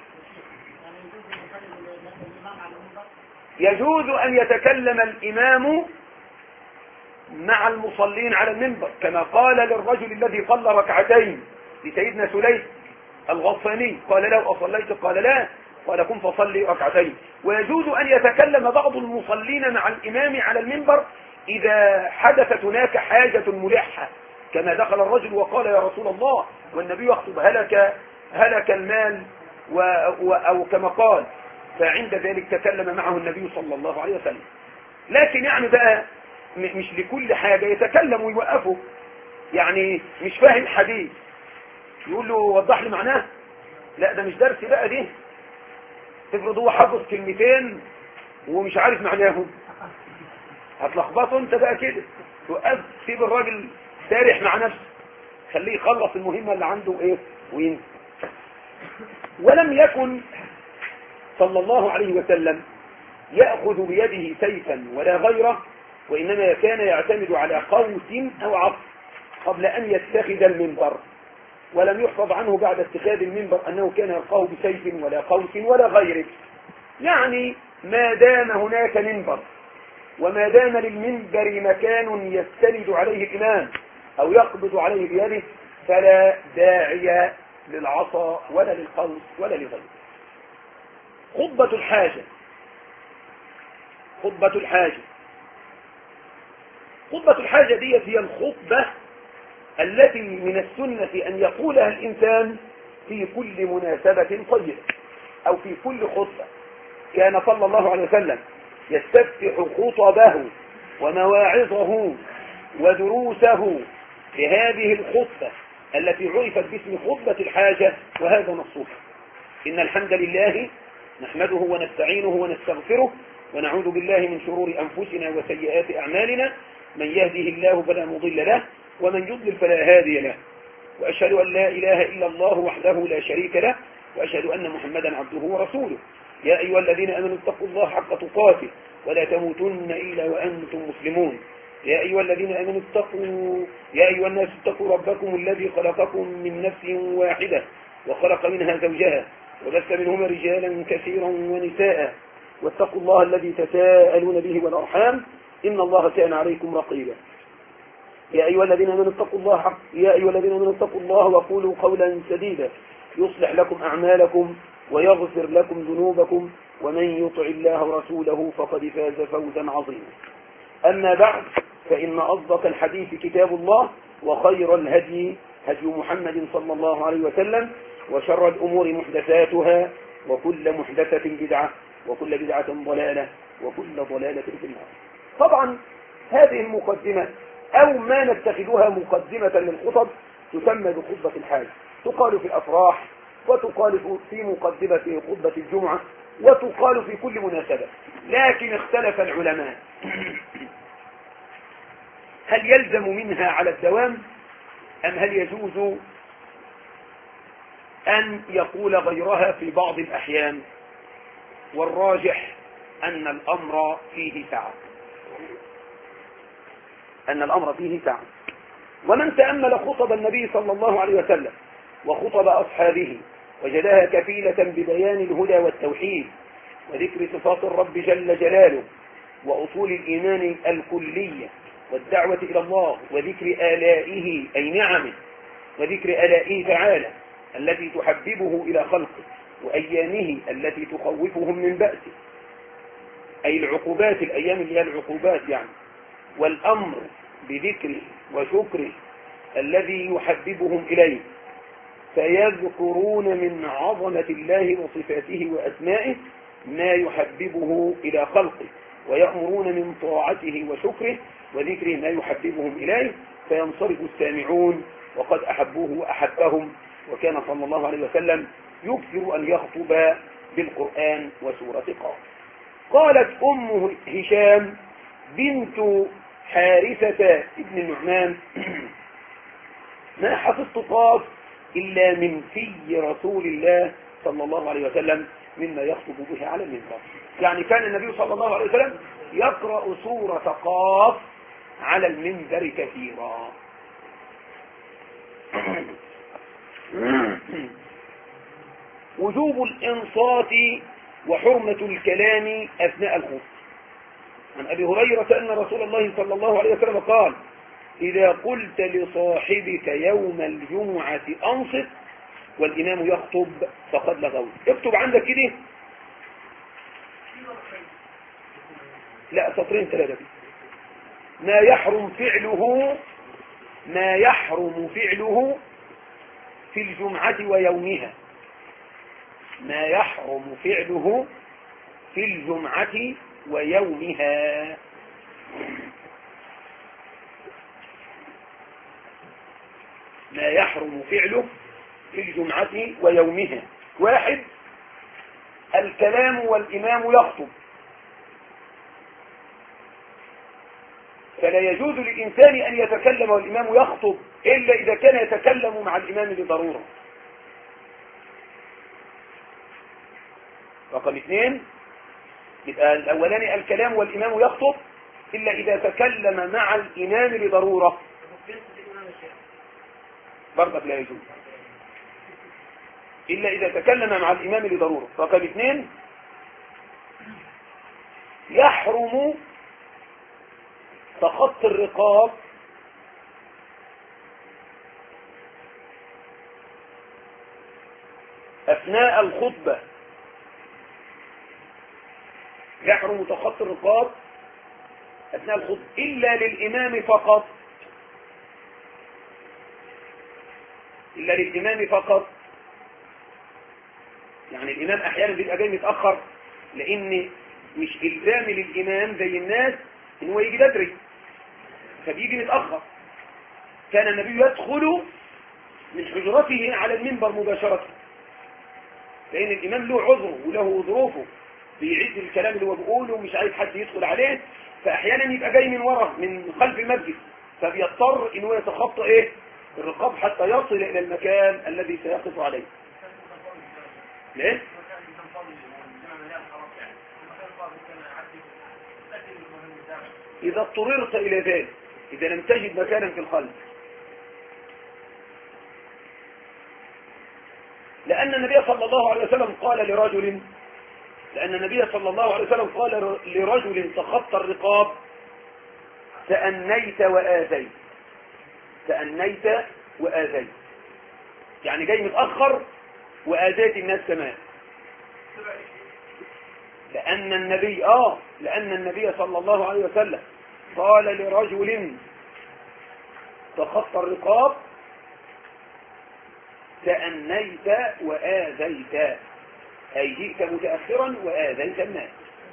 يجوز أن يتكلم الإمام مع المصلين على المنبر، كما قال للرجل الذي صلى ركعتين لسيدنا سليم الغصاني، قال له أصليت؟ قال لا، قال قم فصلي ركعتين. ويجوز أن يتكلم بعض المصلين مع الإمام على المنبر إذا حدثت هناك حاجة ملحة، كما دخل الرجل وقال يا رسول الله والنبي يخطب هلك المال أو كما قال، فعند ذلك تكلم معه النبي صلى الله عليه وسلم. لكن يعني بقى مش لكل حاجة يتكلم ويوقفه، يعني مش فاهم حديث يقول له وضح لي معناه، لا ده مش درس بقى دي. تفرض هو حافظ كلمتين ومش عارف معناهم، هتلخبطه انت بقى كده. توقف سيب الراجل سارح مع نفسه، خليه يخلص المهمة اللي عنده ايه وينسى. ولم يكن صلى الله عليه وسلم يأخذ بيده سيفا ولا غيره، وإنما كان يعتمد على قوس أو عصا قبل أن يتخذ المنبر. ولم يحفظ عنه بعد اتخاذ المنبر أنه كان يلقاه بسيف ولا قوس ولا غيره. يعني ما دام هناك منبر وما دام للمنبر مكان يستند عليه الإمام أو يقبض عليه بيده، فلا داعي للعصا ولا للقوس ولا لغيره. خطبة الحاجة. خطبة الحاجة دي هي الخطبة التي من السنة أن يقولها الإنسان في كل مناسبة طيبة أو في كل خطبة. كان صلى الله عليه وسلم يستفتح خطبه ومواعظه ودروسه بهذه الخطبة التي عرفت باسم خطبة الحاجة، وهذا نصها: إن الحمد لله نحمده ونستعينه ونستغفره ونعوذ بالله من شرور أنفسنا وسيئات أعمالنا، من يهده الله فلا مضل له ومن يضلل فلا هادي له، وأشهد أن لا إله إلا الله وحده لا شريك له، وأشهد أن محمدا عبده ورسوله. يا أيها الذين آمنوا اتقوا الله حق تقاته ولا تموتن إلا وأنتم مسلمون. يا أيها الذين آمنوا يا أيها الناس اتقوا ربكم الذي خلقكم من نفس واحدة وخلق منها زوجها وبث منهما رجالا كثيرا ونساء، واتقوا الله الذي تساءلون به والأرحام إن الله كان عليكم رقيبا. يا أيها الذين آمنوا اتقوا الله وقولوا قولا سديدا يصلح لكم أعمالكم ويغفر لكم ذنوبكم، ومن يطع الله ورسوله فقد فاز فوزا عظيما. أما بعد، فإن أصدق الحديث كتاب الله، وخير الهدي هدي محمد صلى الله عليه وسلم، وشر الأمور محدثاتها، وكل محدثة بدعة، وكل بدعة ضلالة، وكل ضلالة في النار. طبعا هذه المقدمة أو ما نتخذها مقدمة للخطب تسمى بخطبة الحاجة، تقال في الأفراح، وتقال في مقدمة خطبة الجمعة، وتقال في كل مناسبة. لكن اختلف العلماء هل يلزم منها على الدوام أم هل يجوز أن يقول غيرها في بعض الأحيان؟ والراجح أن الأمر فيه سعة. ومن تأمل خطب النبي صلى الله عليه وسلم وخطب أصحابه وجدها كفيلة ببيان الهدى والتوحيد وذكر صفات الرب جل جلاله وأصول الإيمان الكلية والدعوة إلى الله وذكر آلائه أي نعمه، وذكر آلائه تعالى التي تحببه إلى خلقه، وأيامه التي تخوفهم من بأسه أي العقوبات، الأيام اللي هي العقوبات يعني، والأمر بذكره وشكره الذي يحببهم إليه، فيذكرون من عظمة الله وصفاته وأسمائه ما يحببه إلى خلقه، ويأمرون من طاعته وشكره وذكره ما يحببهم إليه، فينصرف السامعون وقد أحبوه وأحبهم. وكان صلى الله عليه وسلم يكثر أن يخطب بالقرآن وسورة قاف. قالت أم هشام بنت حارثة ابن النعمان ما حفظت قاف إلا من في رسول الله صلى الله عليه وسلم مما يخطب به على المنبر. يعني كان النبي صلى الله عليه وسلم يقرأ سورة قاف على المنبر كثيرا. وجوب الإنصات وحرمة الكلام أثناء الخطبة. عن أبي هريرة أن رسول الله صلى الله عليه وسلم قال: إذا قلت لصاحبك يوم الجمعة أنصت والإمام يخطب فقد لغوت. اكتب عندك كده، لا سطرين ثلاثة. ما يحرم فعله في الجمعة ويومها. ما يحرم فعله في الجمعة ويومها. ما يحرم فعله في الجمعة ويومها. 1. الكلام والإمام يخطب، فلا يجوز للإنسان أن يتكلم والإمام يخطب إلا إذا كان يتكلم مع الإمام لضرورة. رقم 2، يبقى الأولاني الكلام والإمام يخطب إلا إذا تكلم مع الإمام لضرورة، برضك لا يجوز إلا إذا تكلم مع الإمام لضرورة. رقم 2، يحرم تخطي الرقاب أثناء الخطبة. يحرم تخطي الرقاب أثناء الخطبة إلا للإمام فقط. إلا للإمام فقط. يعني الإمام أحيانا بيبقى جاي متأخر، لأن مش إلزام للإمام زي الناس إن هو يجي بدري، فبيجي متأخر. كان النبي يدخل من حجرته على المنبر مباشرة، لأن الإمام له عذره وله ظروفه، بيعيد الكلام اللي هو بيقوله ومش عايز حد يدخل عليه، فأحيانا يبقى جاي من ورا من خلف المسجد، فبيضطر إن هو يتخطى الرقاب حتى يصل إلى المكان الذي سيقف عليه. ليه؟ إذا اضطررت إلى ذلك، إذا لم تجد مكانا في الخلف. لأن النبي صلى الله عليه وسلم قال لرجل تخطى الرقاب: تأنيت وآذيت. يعني جاي متأخر وآذيت الناس كمان. لأن النبي صلى الله عليه وسلم قال لرجل تخطى الرقاب: تأنيت وآذيت، أي جئت متأخرا وآذيت الناس.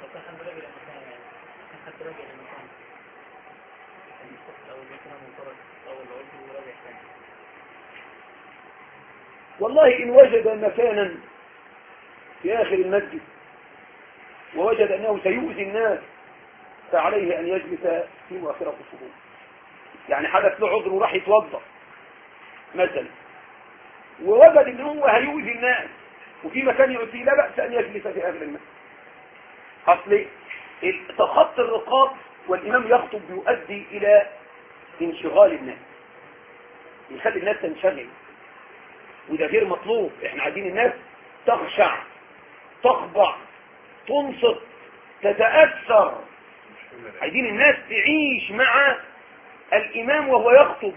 والله إن وجد مكانا في آخر المسجد ووجد أنه سيؤذي الناس فعليه أن يجلس في مؤخرة الصفوف. يعني حدث له عذر وراح يتوضا مثلا، ووجد أنه هيؤذي الناس وفي مكان يؤذي، لا بأس أن يجلس في آخر المسجد. أصل تخطي الرقاب والإمام يخطب يؤدي إلى انشغال الناس، يخلي الناس تنشغل، وده غير مطلوب. احنا عايزين الناس تخشع، تخضع، تنصت، تتأثر. عايزين الناس تعيش مع الإمام وهو يخطب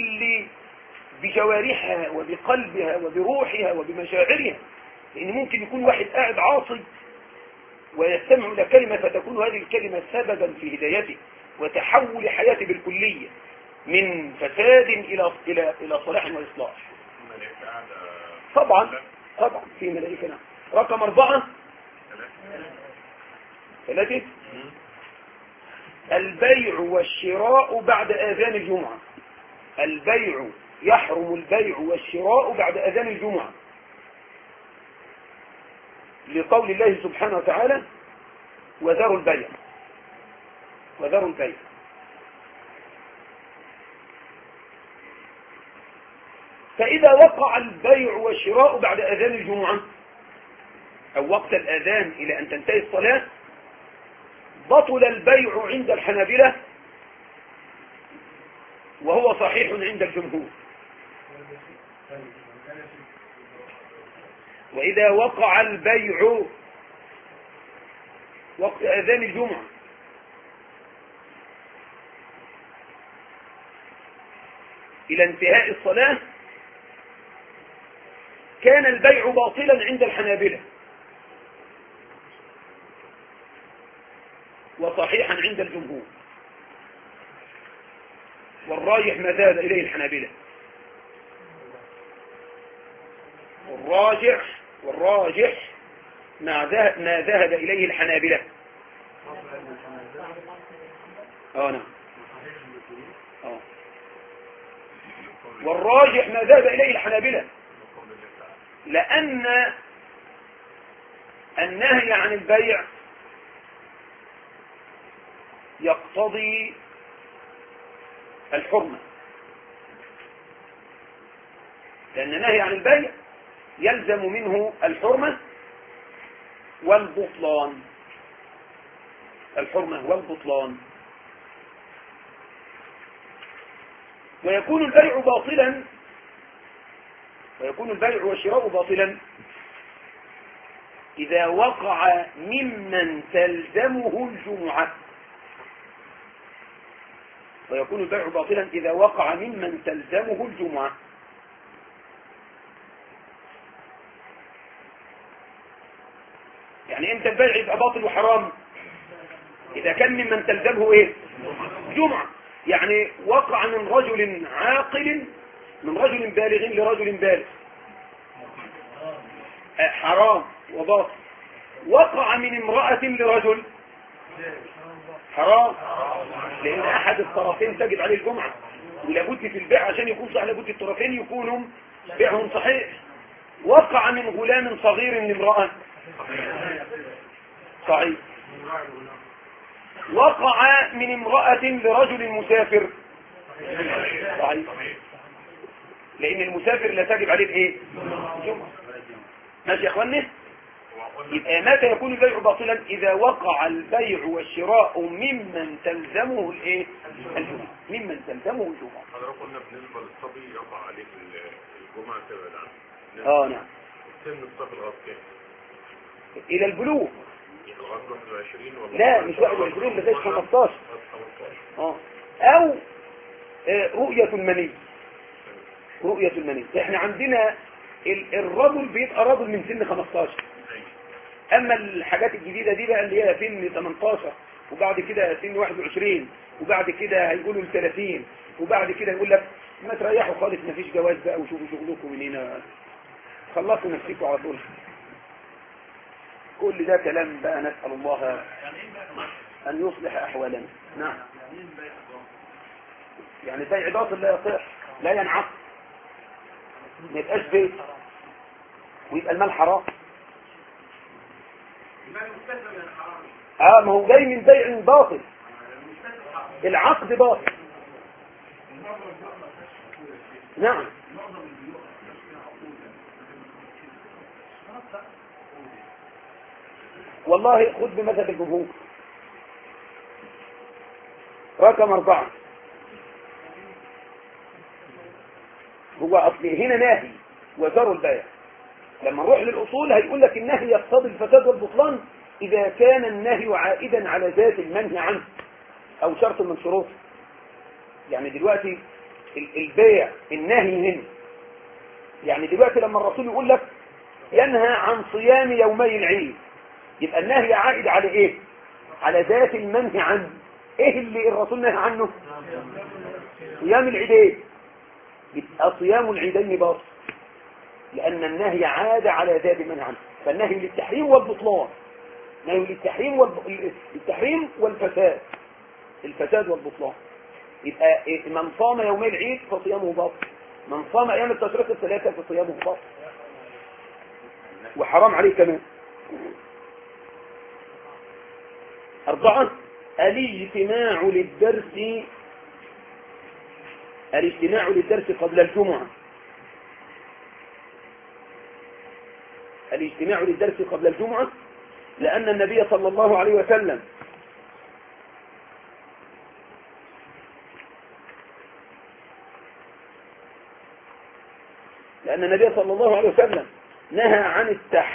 بجوارحها وبقلبها وبروحها وبمشاعرها. لأن ممكن يكون واحد قاعد عاصي ويستمع إلى كلمة فتكون هذه الكلمة سببا في هدايته وتحول حياته بالكلية من فساد إلى صلاح وإصلاح. طبعا في ملائكة. نعم. رقم 4 3 البيع والشراء بعد آذان الجمعة. يحرم البيع والشراء بعد آذان الجمعة. لقول الله سبحانه وتعالى وذروا البيع. وذروا البيع. فإذا وقع البيع والشراء بعد أذان الجمعة أو وقت الأذان إلى أن تنتهي الصلاة بطل البيع عند الحنابلة وهو صحيح عند الجمهور. وإذا وقع البيع وقت أذان الجمعة إلى انتهاء الصلاة كان البيع باطلا عند الحنابلة وصحيحا عند الجمهور، والراجح ما ذهب إليه الحنابلة. والراجح ما ذهب إليه الحنابلة. نعم. والراجح ما ذهب إليه الحنابلة، لأن النهي عن البيع يقتضي الحرمة، لأن النهي عن البيع يلزم منه الحرمة والبطلان. الحرمة والبطلان. ويكون البيع باطلا، ويكون البيع والشراء باطلا إذا وقع ممن تلزمه الجمعة. ويكون البيع باطلا إذا وقع ممن تلزمه الجمعة. يعني امتى البيع يبقى باطل وحرام؟ إذا كان ممن تلزمه ايه؟ جمعة. يعني وقع من رجل عاقل، من رجل بالغ لرجل بالغ، حرام وباطل. وقع من امرأة لرجل، حرام، لأن أحد الطرفين تجب عليه الجمعة، ولابد في البيع عشان يكون صحيح لابد الطرفين يكونوا بيعهم صحيح. وقع من غلام صغير لامرأة، صحيح. وقع من امرأة لرجل مسافر، صحيح، لأن المسافر لا تجب عليه الايه؟ الجمعة. ماشي يا اخواني؟ يبقى متى يكون البيع باطلا؟ إذا وقع البيع والشراء ممن تلزمه الايه؟ الجمعة. ممن تلزمه الجمعة. حضرتك قلنا بالنسبة للصبي يقع عليه الجمعة تبعد عنه. نعم. سن الصبي لغاية كام؟ إلى البلوغ. لغاية 21 ولا؟ لا مش 21 لغاية 15. أو رؤية المني. رؤية المني. احنا عندنا الرجل بيبقى رجل من سن 15. اما الحاجات الجديدة دي بقى اللي هي سن 18 وبعد كده سن 21 وبعد كده هيقولوا ل 30 وبعد كده يقول لك ما تريحوا خالص ما فيش جواز بقى وشوفوا شغلكم من هنا خلصوا نفسكم على طول. كل ده كلام بقى نسأل الله أن يصلح أحوالنا. نعم. يعني بيع باطل لا يصح، لا ينعقد، ما يبقاش بيت ويبقى المال حرام. ما هو جاي من بيع باطل، العقد باطل. نعم. والله خذ بمذهب الجمهور. رقم 4 هو أصل هنا ناهي وذروا البيع. لما نروح للأصول هيقول لك النهي يقتضي الفساد والبطلان إذا كان النهي عائدا على ذات المنهي عنه أو شرط من شروطه. يعني دلوقتي البيع النهي هنا، يعني دلوقتي لما الرسول يقول لك ينهى عن صيام يومي العيد، يبقى النهي عائد على ايه؟ على ذات المنهي عنه. ايه اللي الرسول نهى عنه؟ صيام العيدين. يبقى صيام العيدين باطل لان النهي عاد على ذات المنهي عنه. فالنهي للتحريم والبطلان، نهي للتحريم والفساد، الفساد والبطلان. يبقى من صام يومي العيد فصيامه باطل، من صام ايام التشريق الثلاثه فصيامه باطل وحرام عليه كمان. 4 الاجتماع للدرس قبل الجمعة. الاجتماع للدرس قبل الجمعة لأن النبي صلى الله عليه وسلم نهى عن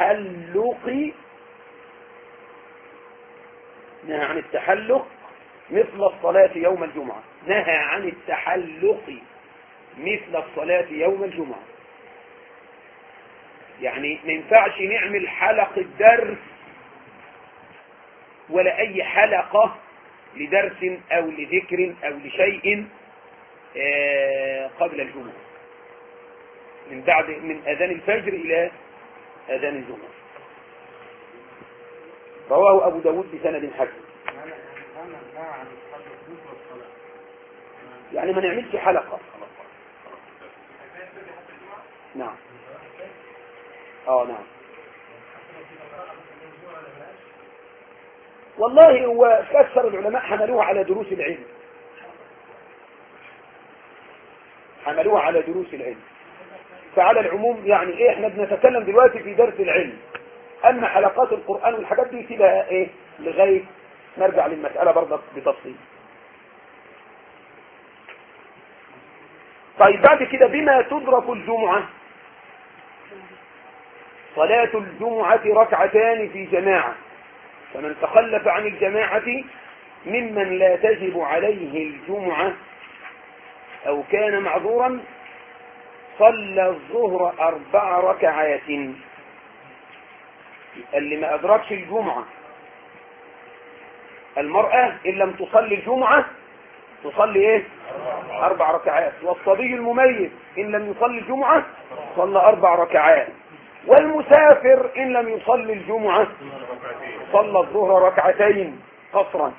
التحلق مثل الصلاة يوم الجمعة. نهى عن التحلق مثل الصلاة يوم الجمعة، يعني ما ينفعش نعمل حلقة درس ولا أي حلقة لدرس أو لذكر أو لشيء قبل الجمعة من أذان الفجر إلى أذان الجمعة. رواه أبو داود بسند حسن. يعني ما نعملش حلقة. نعم. نعم. والله هو أكثر العلماء حملوها على دروس العلم. فعلى العموم يعني احنا بنتكلم دلوقتي في درس العلم، اما حلقات القرآن والحاجات دي سيبها لغاية نرجع للمسألة برضه بتفصيل. طيب بعد كده بما تدرك الجمعة. صلاة الجمعة ركعتان في جماعة، فمن تخلف عن الجماعة ممن لا تجب عليه الجمعة أو كان معذورا صلى الظهر 4 ركعات. اللي ما أدركش الجمعة، المرأة إن لم تصلي الجمعة تصلي 4 ركعات، والصبي المميز إن لم يصلي الجمعة صلى 4 ركعات، والمسافر إن لم يصلي الجمعة صلى الظهر 2 ركعتين قصرا.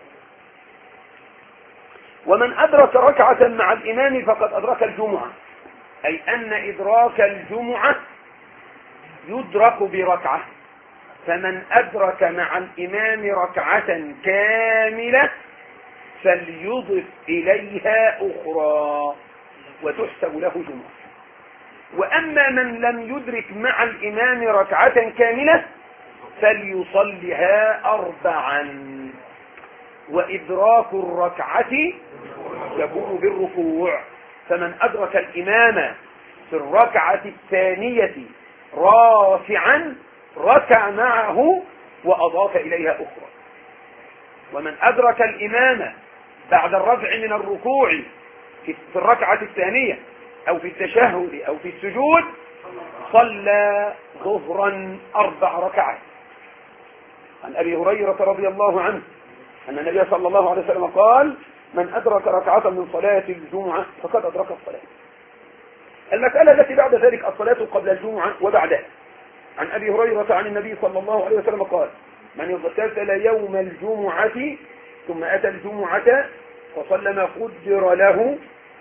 ومن أدرك ركعة مع الإمام فقد أدرك الجمعة، أي أن إدراك الجمعة يدرك بركعة. فمن أدرك مع الإمام ركعة كاملة فليضف إليها أخرى وتحسب له جمعة. وأما من لم يدرك مع الإمام ركعة كاملة فليصلها 4، وإدراك الركعة يكون بالركوع. فمن أدرك الإمام في الركعة الثانية رافعا ركع معه وأضاف إليها أخرى. ومن أدرك الإمام بعد الرفع من الركوع في الركعة الثانية أو في التشهد أو في السجود صلى ظهرا 4 ركعات. عن أبي هريرة رضي الله عنه أن النبي صلى الله عليه وسلم قال: من أدرك ركعة من صلاة الجمعة فقد أدرك الصلاة. المسألة التي بعد ذلك الصلاة قبل الجمعة وبعدها. عن أبي هريرة عن النبي صلى الله عليه وسلم قال: من اغتسل يوم الجمعة ثم أتى الجمعة فصلى ما قدر له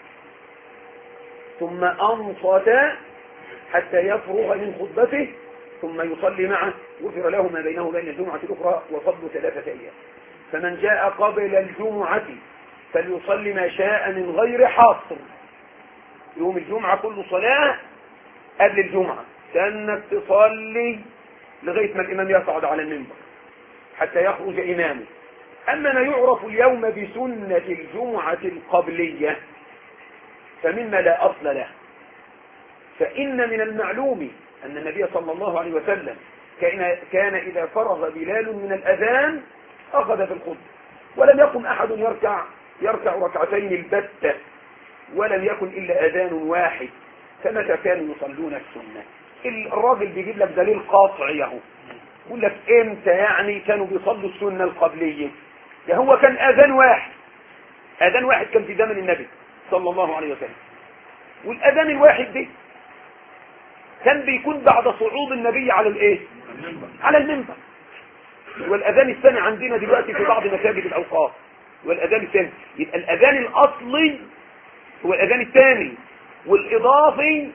ثم أنصت حتى يفرغ من خطبته ثم يصلي معه غفر له ما بينه وبين الجمعة الأخرى وفضل 3 أيام. فمن جاء قبل الجمعة فليصلي ما شاء من غير حاصر. يوم الجمعة كل صلاة قبل الجمعة كأنك تصلي لغاية ما الإمام يصعد على المنبر حتى يخرج إمامه. أما ما يعرف اليوم بسنة الجمعة القبلية فمما لا أصل له، فإن من المعلوم أن النبي صلى الله عليه وسلم كان إذا فرغ بلال من الأذان أخذ في الخطبة، ولم يكن أحد يركع ركعتين البتة، ولم يكن إلا أذان واحد. فمتى كانوا يصلون السنة؟ الراجل بيجيب لك دليل قاطع يهو، يقول لك امتى يعني كانوا بيصلوا السنة القبلية؟ ده هو كان أذان واحد كان في زمن النبي صلى الله عليه وسلم، والأذان الواحد ده كان بيكون بعد صعود النبي على المنبر. والأذان الثاني عندنا دلوقتي في بعض مساجد الأوقاف، والأذان الثاني يبقى الأذان الأصلي هو الأذان الثاني، والإضافي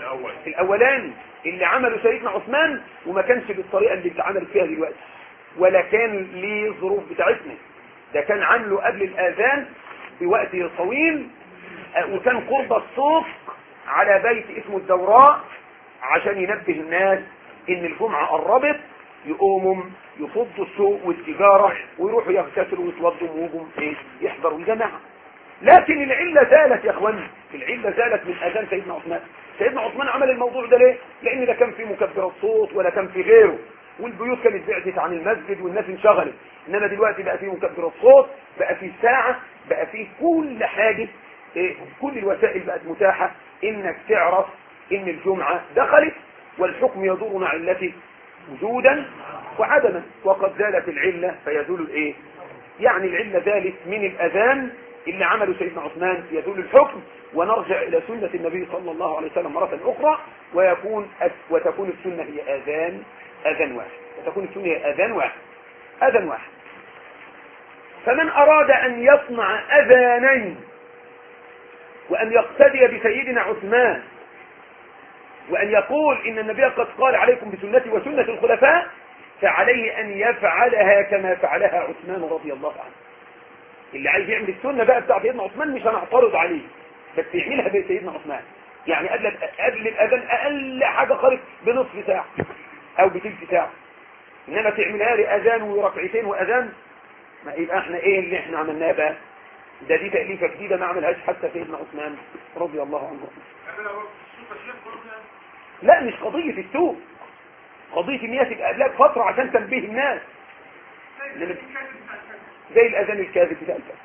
الاولاني اللي عمله سيدنا عثمان، وما كانش بالطريقة اللي اتعملت فيها دلوقتي، ولا كان ليه ظروف بتاعتنا. ده كان عامله قبل الاذان بوقت طويل، وكان قرب السوق على بيت اسمه الدوراء عشان ينبه الناس ان الجمعة قربت، يقوموا يفضوا السوق والتجارة ويروحوا يغتسلوا ويتوضوا ويجوا يحضروا الجماعة. لكن العلة زالت يا اخواني، العلة زالت من اذان سيدنا عثمان. سيدنا عثمان عمل الموضوع ده ليه؟ لان لا كان في مكبرات صوت ولا كان في غيره، والبيوت كانت بعدت عن المسجد والناس انشغلت. انما دلوقتي بقى في مكبرات صوت، بقى في ساعة، بقى في كل حاجة، كل الوسائل بقت متاحة انك تعرف ان الجمعة دخلت، والحكم يدور مع علته وجودا وعدما، وقد زالت العلة فيزول الايه؟ يعني العلة زالت من الاذان اللي عمله سيدنا عثمان، يزول الحكم، ونرجع الى سنة النبي صلى الله عليه وسلم مرة اخرى، وتكون السنة هي اذان واحد، وتكون السنة هي اذان واحد. فمن اراد ان يصنع اذانين وان يقتدي بسيدنا عثمان، وأن يقول إن النبي قد قال عليكم بسنتي وسنة الخلفاء، فعليه أن يفعلها كما فعلها عثمان رضي الله عنه. اللي عايز يعمل السنة بقى بتاع سيدنا عثمان مش هنعترض عليه، بس يعملها بسيدنا عثمان. يعني قبل الأذان أقل حاجة خالص بنصف ساعة أو بتلت ساعة، إنما تعملها لي أذان وركعتين وأذان، ما يبقى احنا إيه اللي احنا عملناه بقى؟ دي تأليفة جديدة ما عملهاش حتى سيدنا عثمان رضي الله عنه. لا، مش قضية السوق، قضية ان هي تبقى لك فترة عشان تنبيه الناس، زي الاذان الكاذب بتاع الفجر.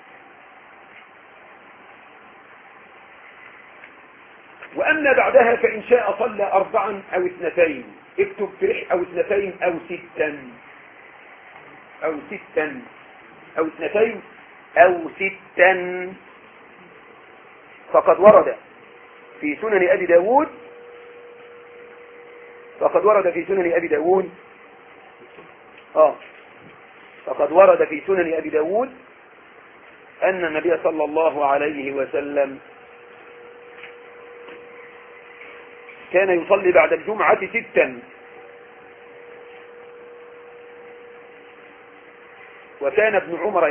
واما بعدها فان شاء صلى 4 أو 2، اكتب فرح، او 2 أو 6 أو 6 أو 2 أو 6، فقد ورد في سنن أبي داود، فقد ورد في سنن أبي داود أن النبي صلى الله عليه وسلم كان يصلي بعد الجمعة 6، وكان ابن عمر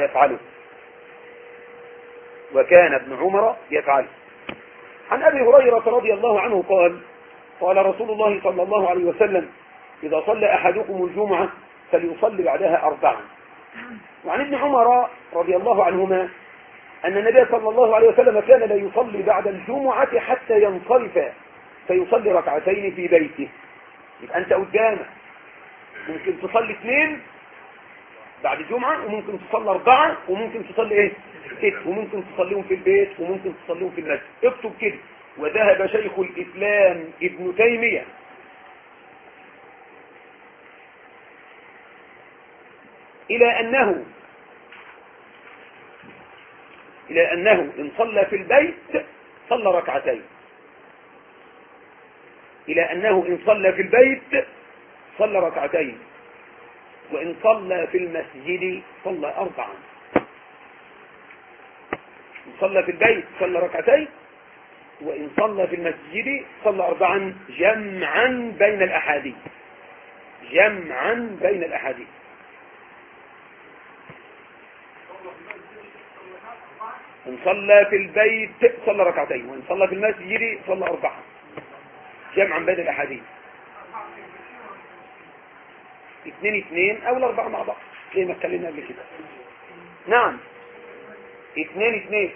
يفعله. عن أبي هريرة رضي الله عنه قال رسول الله صلى الله عليه وسلم: إذا صلى أحدكم الجمعة فليصلي بعدها 4. وعن ابن عمر رضي الله عنهما أن النبي صلى الله عليه وسلم كان لا يصلي بعد الجمعة حتى ينصرف فيصلي 2 في بيته. يبقى أنت قدامك ممكن تصلي 2 بعد الجمعة، وممكن تصلي 4، وممكن تصلي 6، وممكن تصليهم في البيت، وممكن تصليهم في المسجد. اكتب كده. وذهب شيخ الإسلام ابن تيمية إلى أنه إن صلى في البيت صلى 2، إلى أنه إن صلى في البيت صلى 2، وإن صلى في المسجد صلى 4. إن صلى في البيت صلى 2، وإن صلى في المسجد صلى 4، جمعا بين الأحاديث. إن صلى في البيت صلى 2، وإن صلى في المسجد صلى 4، جمعا بين الأحاديث. 2 أو 4 مع بعض زي ما اتكلمنا قبل كده. نعم، 2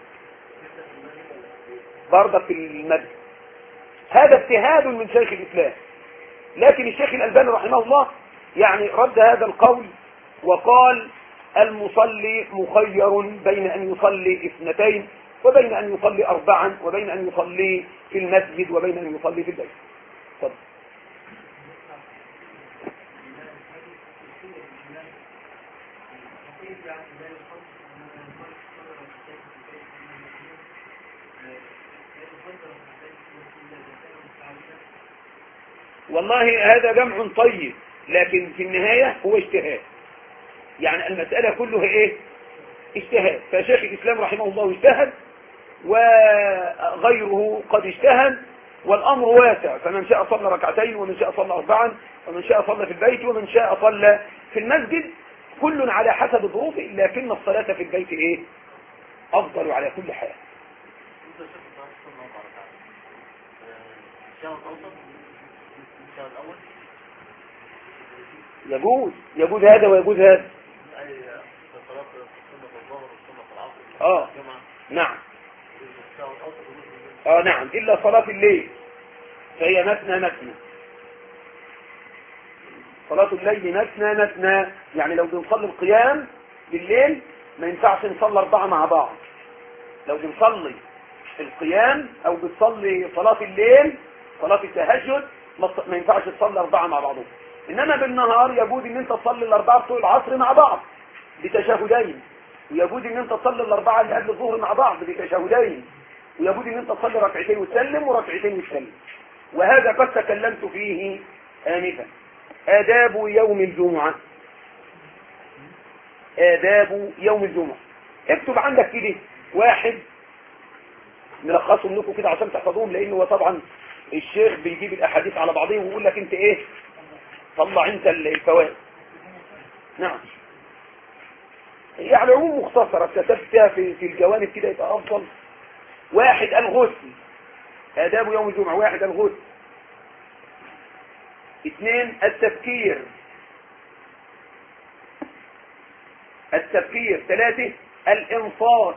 برضه في المسجد. هذا اجتهاد من شيخ الإسلام، لكن الشيخ الألباني رحمه الله يعني رد هذا القول وقال: المصلي مخير بين أن يصلي 2 وبين أن يصلي 4 وبين أن يصلي في المسجد وبين أن يصلي في البيت. طب والله هذا جمع طيب، لكن في النهاية هو اجتهاد. يعني المسألة كلها ايه؟ اجتهاد. فشيخ الإسلام رحمه الله اجتهد، وغيره قد اجتهد، والأمر واسع، فمن شاء صلى ركعتين ومن شاء صلى 4 ومن شاء صلى في البيت ومن شاء صلى في المسجد، كل على حسب ظروفه، لكن الصلاة في البيت ايه افضل على كل حال. يجوز هذا ويجوز هذا. نعم نعم، الا صلاة الليل فهي مثنى. صلاة الليل مثنى، يعني لو بنصلي القيام بالليل ما ينفعش نصلي 4 مع بعض. لو بنصلي القيام او بتصلي صلاة الليل صلاة التهجد ما ينفعش تصلي 4 مع بعضهم. انما بالنهار يجوز ان انت تصلي ال4 بتوع العصر مع بعض بتشهدين، ويجوز ان انت تصلي ال4 اللي قبل الظهر مع بعض بتشهدين، ويجوز ان انت تصلي ركعتين وتسلم وركعتين وتسلم. وهذا قد تكلمت فيه آنفا. آداب يوم الجمعة. آداب يوم الجمعة، اكتب عندك كده واحد نلخصهم لكم كده عشان تحفظوهم، لانه طبعا الشيخ بيجيب الاحاديث على بعضهم ويقول لك انت ايه طلع انت الفوائد. نعم، هي على العموم مختصرة كتبتها في الجوانب كده يبقى افضل. 1 الغسل. آداب يوم الجمعة: 1 الغسل. 2 التبكير. 3 الانصات.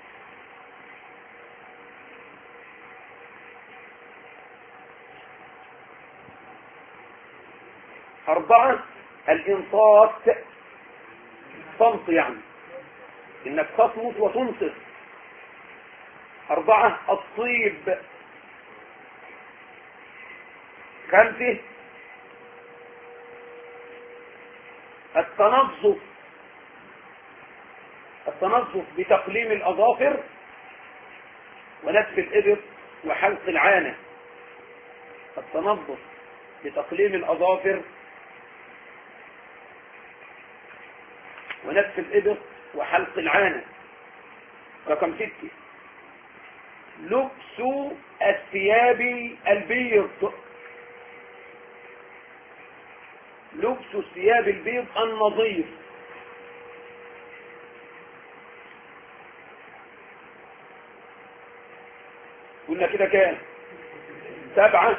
4 الانصات، صمت، يعني انك تصمت وتنصت. 4 الطيب. 5 التنظف بتقليم الأظافر ونتف الإبط وحلق العانة. التنظف بتقليم الأظافر ونتف الإبط وحلق العانة. رقم 6 لبس الثياب البيض. لبس الثياب البيض النظيف. قلنا كده كام؟ 7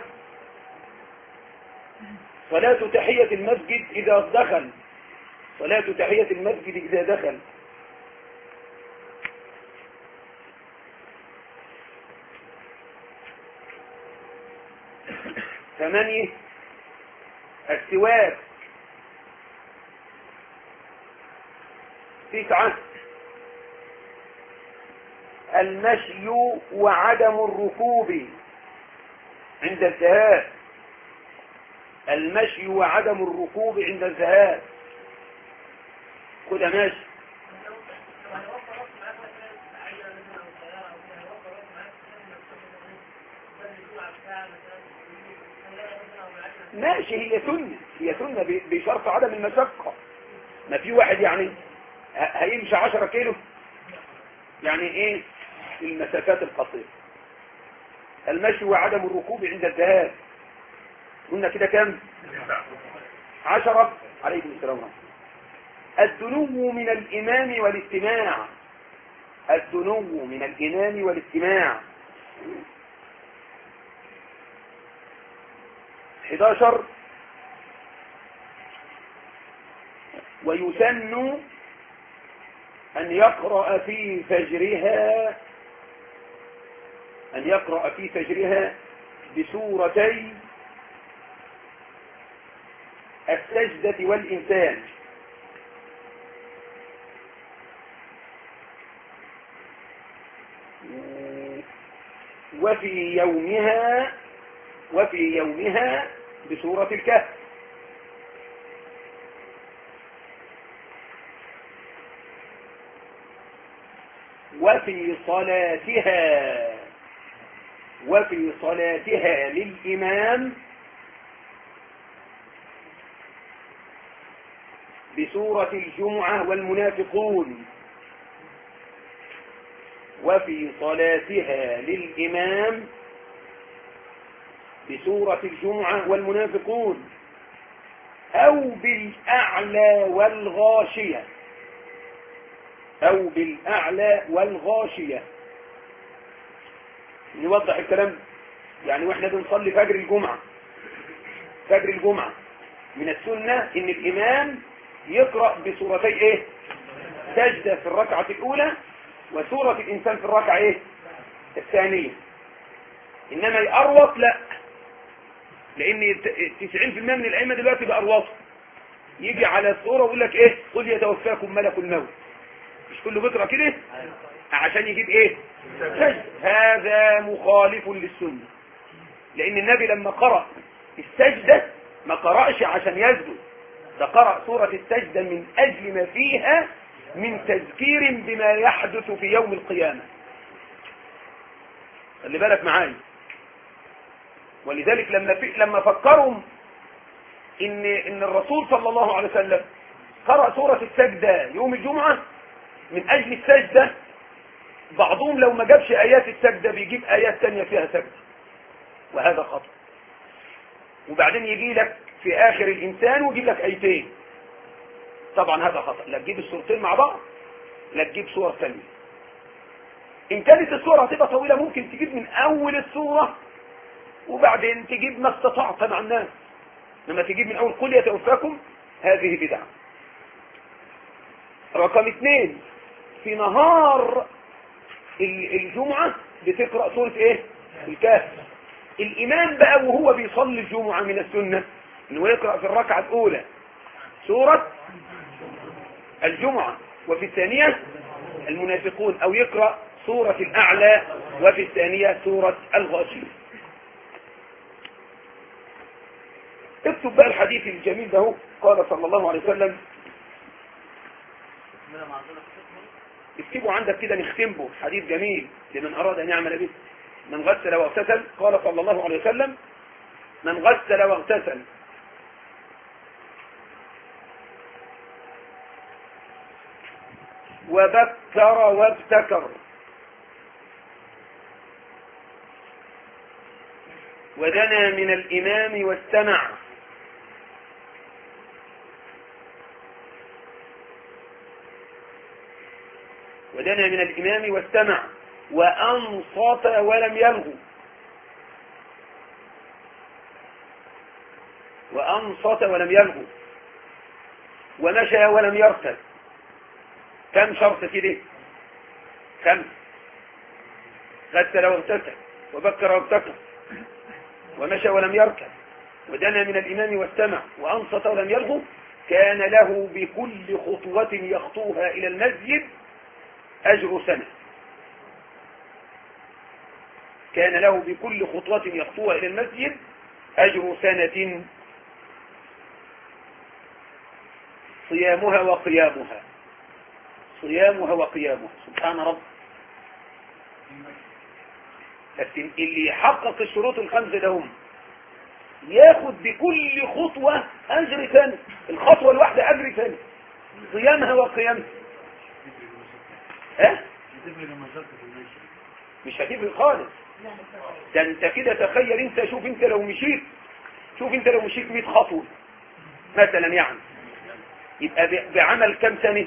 صلاة تحية المسجد إذا دخل. صلاة تحية المسجد إذا دخل. 8 السواك. 9 المشي وعدم الركوب عند الذهاب. المشي وعدم الركوب عند الذهاب. كده ماشي. ماشي، هي سنة بشرط عدم المشقة. ما في واحد يعني هيمشي 10 كيلو، يعني ايه المسافات القصيرة. المشي وعدم الركوب عند الذهاب. قلنا كده كم؟ 10. عليكم السلام ورحمة. الدنو من الإمام والاستماع. الدنو من الإمام والاستماع. 11 ويسن أن يقرأ في فجرها بسورتي السجدة والإنسان. وفي يومها بسورة الكهف. وفي صلاتها للإمام بسورة الجمعة والمنافقون. وفي صلاتها للإمام بسورة الجمعة والمنافقون أو بالأعلى والغاشية، أو بالأعلى والغاشية. نوضح الكلام. يعني واحنا بنصلي فجر الجمعة، فجر الجمعة من السنة ان الامام يقرأ بسورتي ايه؟ سجدة في الركعة الاولى وسورة الانسان في الركعة ايه؟ الثانية. انما يأروط لا، لان 90% من الائمة دلوقتي بأروط، يجي على الصورة ويقول لك ايه؟ قل يتوفاكم ملك الموت، مش كله بيقرأ كده عشان يجيب ايه؟ سجد. هذا مخالف للسنة، لان النبي لما قرأ السجدة ما قرأش عشان يسجد، ده قرأ سورة السجدة من اجل ما فيها من تذكير بما يحدث في يوم القيامة. خلي بالك معايا. ولذلك لما فكروا ان الرسول صلى الله عليه وسلم قرأ سورة السجدة يوم الجمعة من اجل السجدة، بعضهم لو ما جابش ايات السجدة بيجيب ايات تانية فيها سجدة، وهذا خطأ. وبعدين يجي لك في اخر الانسان ويجيب لك ايتين، طبعا هذا خطأ. لا تجيب السورتين مع بعض، لا تجيب سور ثانية. ان كانت السورة هتبقى طويلة ممكن تجيب من اول السورة وبعدين تجيب ما استطعت مع الناس، لما تجيب من اول قل يتوفاكم هذه بدعة. رقم 2، في نهار الجمعة بتقرأ سورة ايه؟ الكهف. الامام بقى وهو بيصلي الجمعة من السنة انه يقرأ في الركعة الاولى سورة الجمعة وفي الثانية المنافقون، او يقرأ سورة الاعلى وفي الثانية سورة الغاشية. اكتب بقى الحديث الجميل ده. قال صلى الله عليه وسلم، اكتبوا عندك كده نختم به، حديث جميل لمن اراد ان يعمل به. من غسل واغتسل، قال صلى الله عليه وسلم، من غسل واغتسل وبكر وابتكر ودنا من الإمام واستمع ودنا من الإمام واستمع وأنصت ولم يلغو، وأنصت ولم يلغو ومشى ولم يرتد. كم شرط كده؟ 5. غسل واغتسل وبكر وابتكر ومشى ولم يركب ودنا من الإمام واستمع وأنصت ولم يلغو، كان له بكل خطوة يخطوها إلى المسجد أجر سنة. كان له بكل خطوة يخطوها إلى المسجد أجر سنة صيامها وقيامها، صيامها وقيامها. سبحان رب. لكن اللي يحقق الشروط الخمسة لهم ياخد بكل خطوة أجر سنة، الخطوة الواحدة أجر سنة، صيامها وقيامها. مش هتفرق خالص. ده انت كده تخيل، انت شوف انت لو مشيت 100 خطوة مثلا، يعني يبقى بعمل كم سنة؟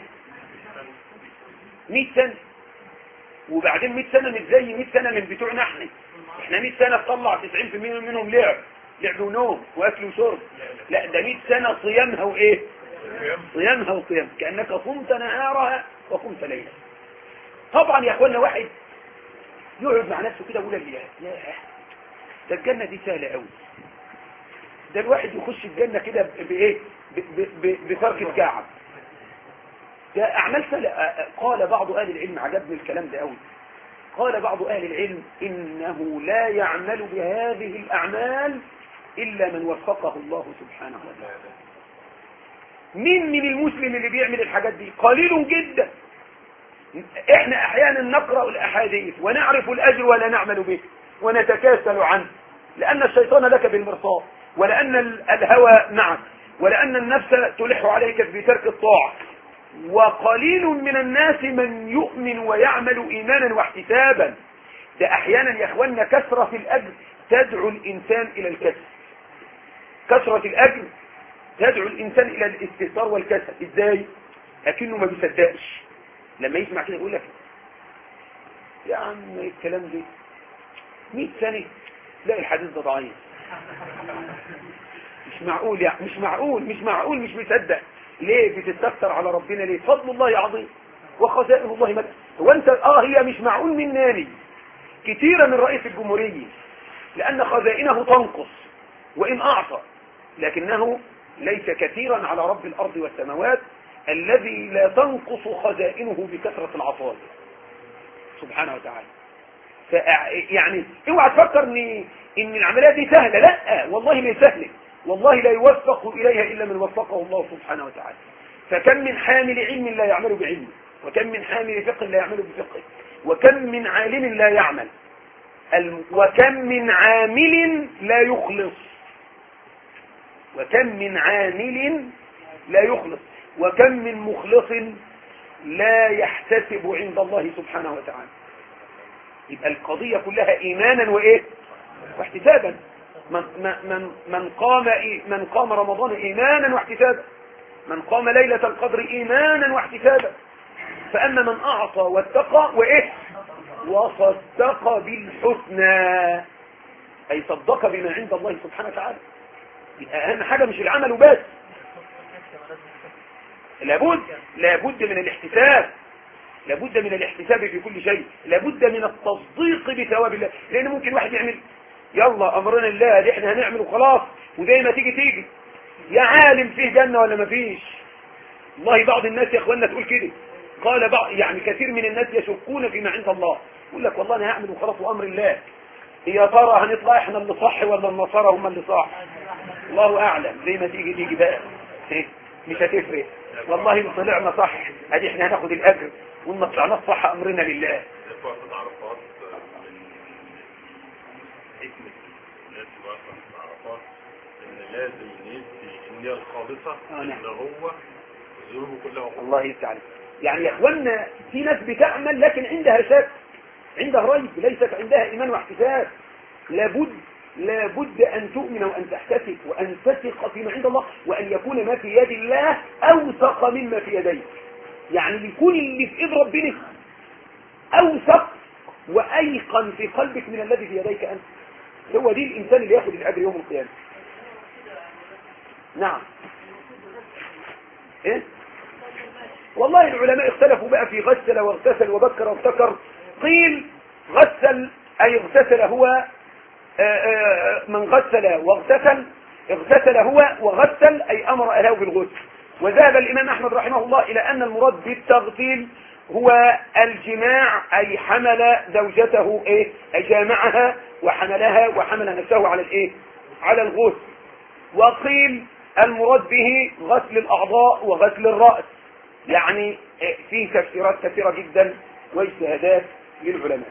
100 سنة. وبعدين 100 سنة مش زي 100 سنة من بتوعنا احنا 100 سنة تطلع 90% منهم لعب ونوم واكل وشرب. لا، ده 100 سنة صيامها وايه؟ صيامها وقيام، كأنك صمت نهارها وقمت ليلها. طبعا يا اخوانا واحد يقعد مع نفسه كده ويقول لي يا ده الجنة دي سهلة قوي، ده الواحد يخش الجنة كده بايه؟ بفرق كعب، ده اعمال سهلة. قال بعض اهل العلم، عجبني الكلام ده قوي، قال بعض اهل العلم انه لا يعمل بهذه الاعمال الا من وفقه الله سبحانه وتعالى. مين من المسلم اللي بيعمل الحاجات دي؟ قليل جدا. احنا احيانا نقرأ الاحاديث ونعرف الاجر ولا نعمل به ونتكاسل عنه، لان الشيطان لك بالمرصاد، ولان الهوى معك، ولان النفس تلح عليك بترك الطاعة. وقليل من الناس من يؤمن ويعمل ايمانا واحتسابا. ده احيانا يا اخوانا كثرة في الاجر تدعو الإنسان إلى الكسل. كثرة الأجر تدعو الإنسان إلى الاستهتار والكسل. إزاي؟ لكنه ما بيصدقش لما يسمع كده يقول لك يا عم الكلام ده 100 سنة لا الحديث ده ضعيف، مش معقول يعني مش مصدق. ليه بتستكتر على ربنا؟ ليه؟ فضل الله عظيم وخزائن الله مدى. هو انت هي مش معقول مناني كتيرة من رئيس الجمهورية، لأن خزائنه تنقص وإن أعطى، لكنه ليس كثيرا على رب الأرض والسماوات الذي لا تنقص خزائنه بكثرة العطاء سبحانه وتعالى. يعني اوعى تفكر ان العملية دي سهلة، لا والله ما سهلة، والله لا يوفق إليها إلا من وفقه الله سبحانه وتعالى. فكم من حامل علم لا يعمل بعلمه، وكم من حامل فقه لا يعمل بفقه، وكم من عالم لا يعمل، وكم من عامل لا يخلص، وكم من عامل لا يخلص، وكم من مخلص لا يحتسب عند الله سبحانه وتعالى. يبقى القضية كلها إيمانا وإيه واحتسابا. من قام رمضان إيمانا واحتسابا، من قام ليلة القدر إيمانا واحتسابا. فأما من أعطى واتقى وإيه وصدق بالحسنى، أي صدق بما عند الله سبحانه وتعالى. أهم حاجة مش العمل وبس، لابد من الاحتساب، لابد من الاحتساب في كل شيء، لابد من التصديق بثواب الله. لأن ممكن واحد يعمل يلا أمرنا الله دي احنا هنعمل وخلاص وزي ما تيجي يا عالم فيه جنة ولا ما فيش. والله بعض الناس يا اخواننا تقول كده، قال بعض يعني كثير من الناس يشكون فيما عند الله، يقول لك والله انا هعمل وخلاص وامر الله، يا ترى هنطلع احنا اللي صح ولا النصارى هم اللي صح؟ الله اعلم، زي ما تيجي بقى مش هتفرق. والله ان طلعنا صح ادي احنا هناخد الاجر، وان ما طلعناش صح امرنا لله. لازم يدي النية الخالصة اللي هو ذنوبه كلها. الله يستعان. يعني يا اخوانا في ناس بتعمل لكن عندها شك، عندها ريب، ليست عندها ايمان واحتساب. لابد ان تؤمن وان تحتسب وان تثق فيما عند الله، وان يكون ما في يد الله اوثق مما في يديك. يعني يكون اللي في ايد ربنا اوثق وايقن في قلبك من الذي في يديك انت. هو دي الانسان اللي ياخذ الاجر يوم القيامه. نعم. ايه والله العلماء اختلفوا بقى في غسل واغتسل وبكر وابتكر. قيل غسل اي اغتسل هو من غسل واغتسل، اغتسل هو وغسل اي امر اهله بالغسل. وذهب الامام احمد رحمه الله الى ان المراد بالتغسيل هو الجماع، اي حمل زوجته ايه جامعها وحملها وحمل نفسه على الايه على الغسل. وقيل المراد به غسل الأعضاء وغسل الرأس. يعني فيه تفسيرات كثيرة جدا واجتهادات للعلماء.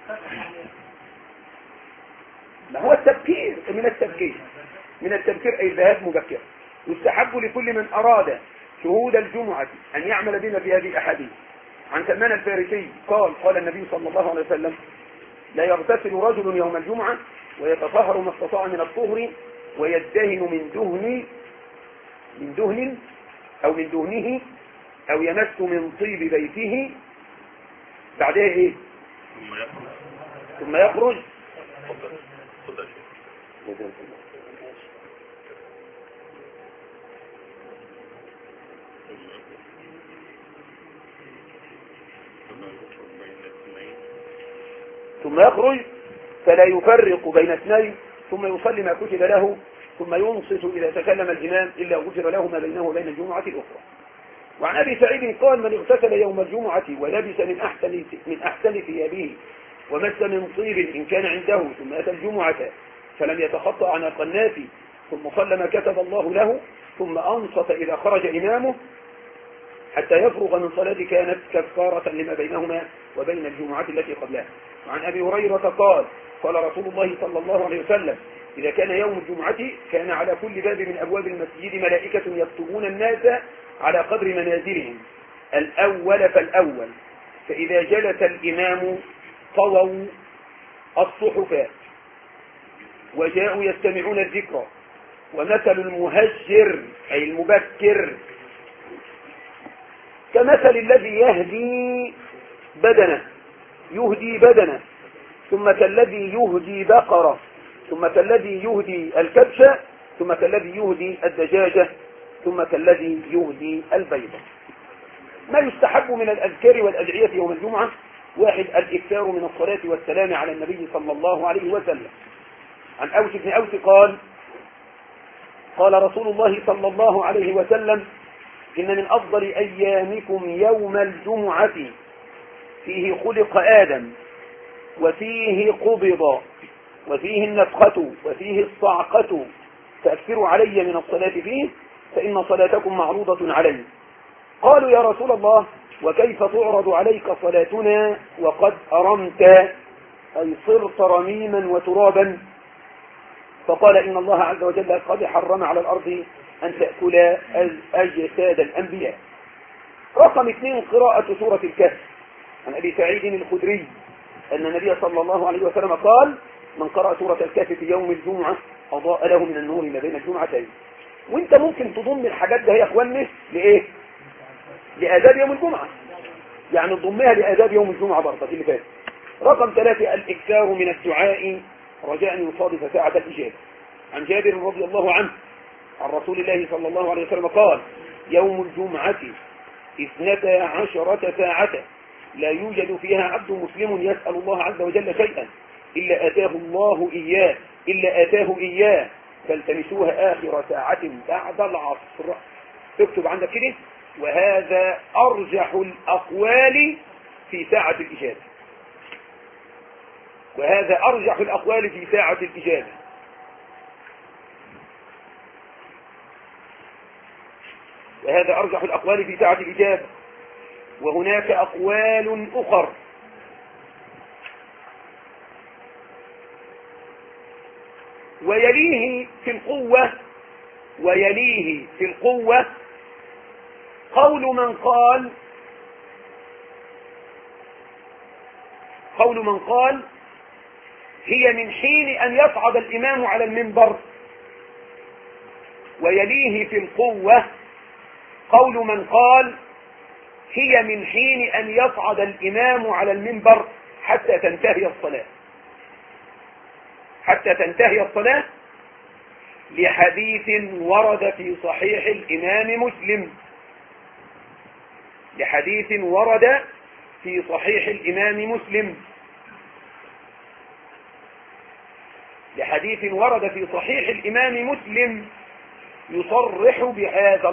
ما هو التبكير من التبكير أي الذهاب مبكرا. يستحب لكل من أراد شهود الجمعة أن يعمل بما في هذه الأحاديث. عن سلمان الفارسي قال النبي صلى الله عليه وسلم لا يغتسل رجل يوم الجمعة ويتطهر ما استطاع من الطهر ويدهن من دهن أو من دهنه أو يمس من طيب بيته. بعدها إيه؟ ثم يخرج فلا يفرق بين اثنين ثم يصلي ما كتب له ثم ينصت إذا تكلم الإمام إلا غفر له ما بينه وبين الجمعة الأخرى. وعن أبي سعيد قال من اغتسل يوم الجمعة ولبس من أحسن ثيابه ومس من طيب إن كان عنده ثم أتى الجمعة فلم يتخطى عناق الناس ثم صلى ما كتب الله له ثم أنصت إذا خرج إمامه حتى يفرغ من صلاة كانت كفارة لما بينهما وبين الجمعة التي قبلها. وعن أبي هريرة قال رسول الله صلى الله عليه وسلم إذا كان يوم الجمعة كان على كل باب من أبواب المسجد ملائكة يكتبون الناس على قدر منازلهم الأول فالأول، فإذا جلس الإمام طووا الصحفات وجاءوا يستمعون الذكر. ومثل المهجر أي المبكر كمثل الذي يهدي بدنه ثم كالذي يهدي بقرة ثم كالذي يهدي الكبشة ثم كالذي يهدي الدجاجة ثم كالذي يهدي البيضة. ما يستحب من الأذكار والأدعية يوم الجمعة: 1. الإكثار من الصلاة والسلام على النبي صلى الله عليه وسلم. عن أوس بن أوس قال رسول الله صلى الله عليه وسلم: إن من أفضل أيامكم يوم الجمعة فيه خلق آدم وفيه قبض وفيه النفخة وفيه الصعقة فأكثروا علي من الصلاة فيه فإن صلاتكم معروضة علي. قالوا: يا رسول الله وكيف تعرض عليك صلاتنا وقد أرمت أي صرت رميما وترابا؟ فقال: إن الله عز وجل قد حرم على الأرض أن تأكل أجساد الأنبياء. رقم 2 قراءة سورة الكهف. عن أبي سعيد الخدري أن النبي صلى الله عليه وسلم قال: من قرأ سورة الكهف في يوم الجمعة أضاء له من النور ما بين الجمعتين. وانت ممكن تضم الحاجات ده يا اخواني لإيه؟ لآداب يوم الجمعة، يعني تضمها لآداب يوم الجمعة برضه اللي فات. رقم 3 الإكثار من الدعاء رجاء أن يصادف ساعة الإجابة. عن جابر رضي الله عنه عن رسول الله صلى الله عليه وسلم قال: يوم الجمعة 12 ساعة لا يوجد فيها عبد مسلم يسأل الله عز وجل شيئا إلا آتاه إياه فالتمسوها آخر ساعة بعد العصر. تكتب عندك كده: وهذا أرجح الأقوال في ساعة الإجابة. وهذا أرجح الأقوال في ساعة الإجابة. وهذا أرجح الأقوال في ساعة الإجابة. وهناك أقوال أخر ويليه في القوة قول من قال هي من حين أن يصعد الإمام على المنبر. ويليه في القوة قول من قال هي من حين أن يصعد الإمام على المنبر حتى تنتهي الصلاة لحديث ورد في صحيح الإمام مسلم. يصرح بهذا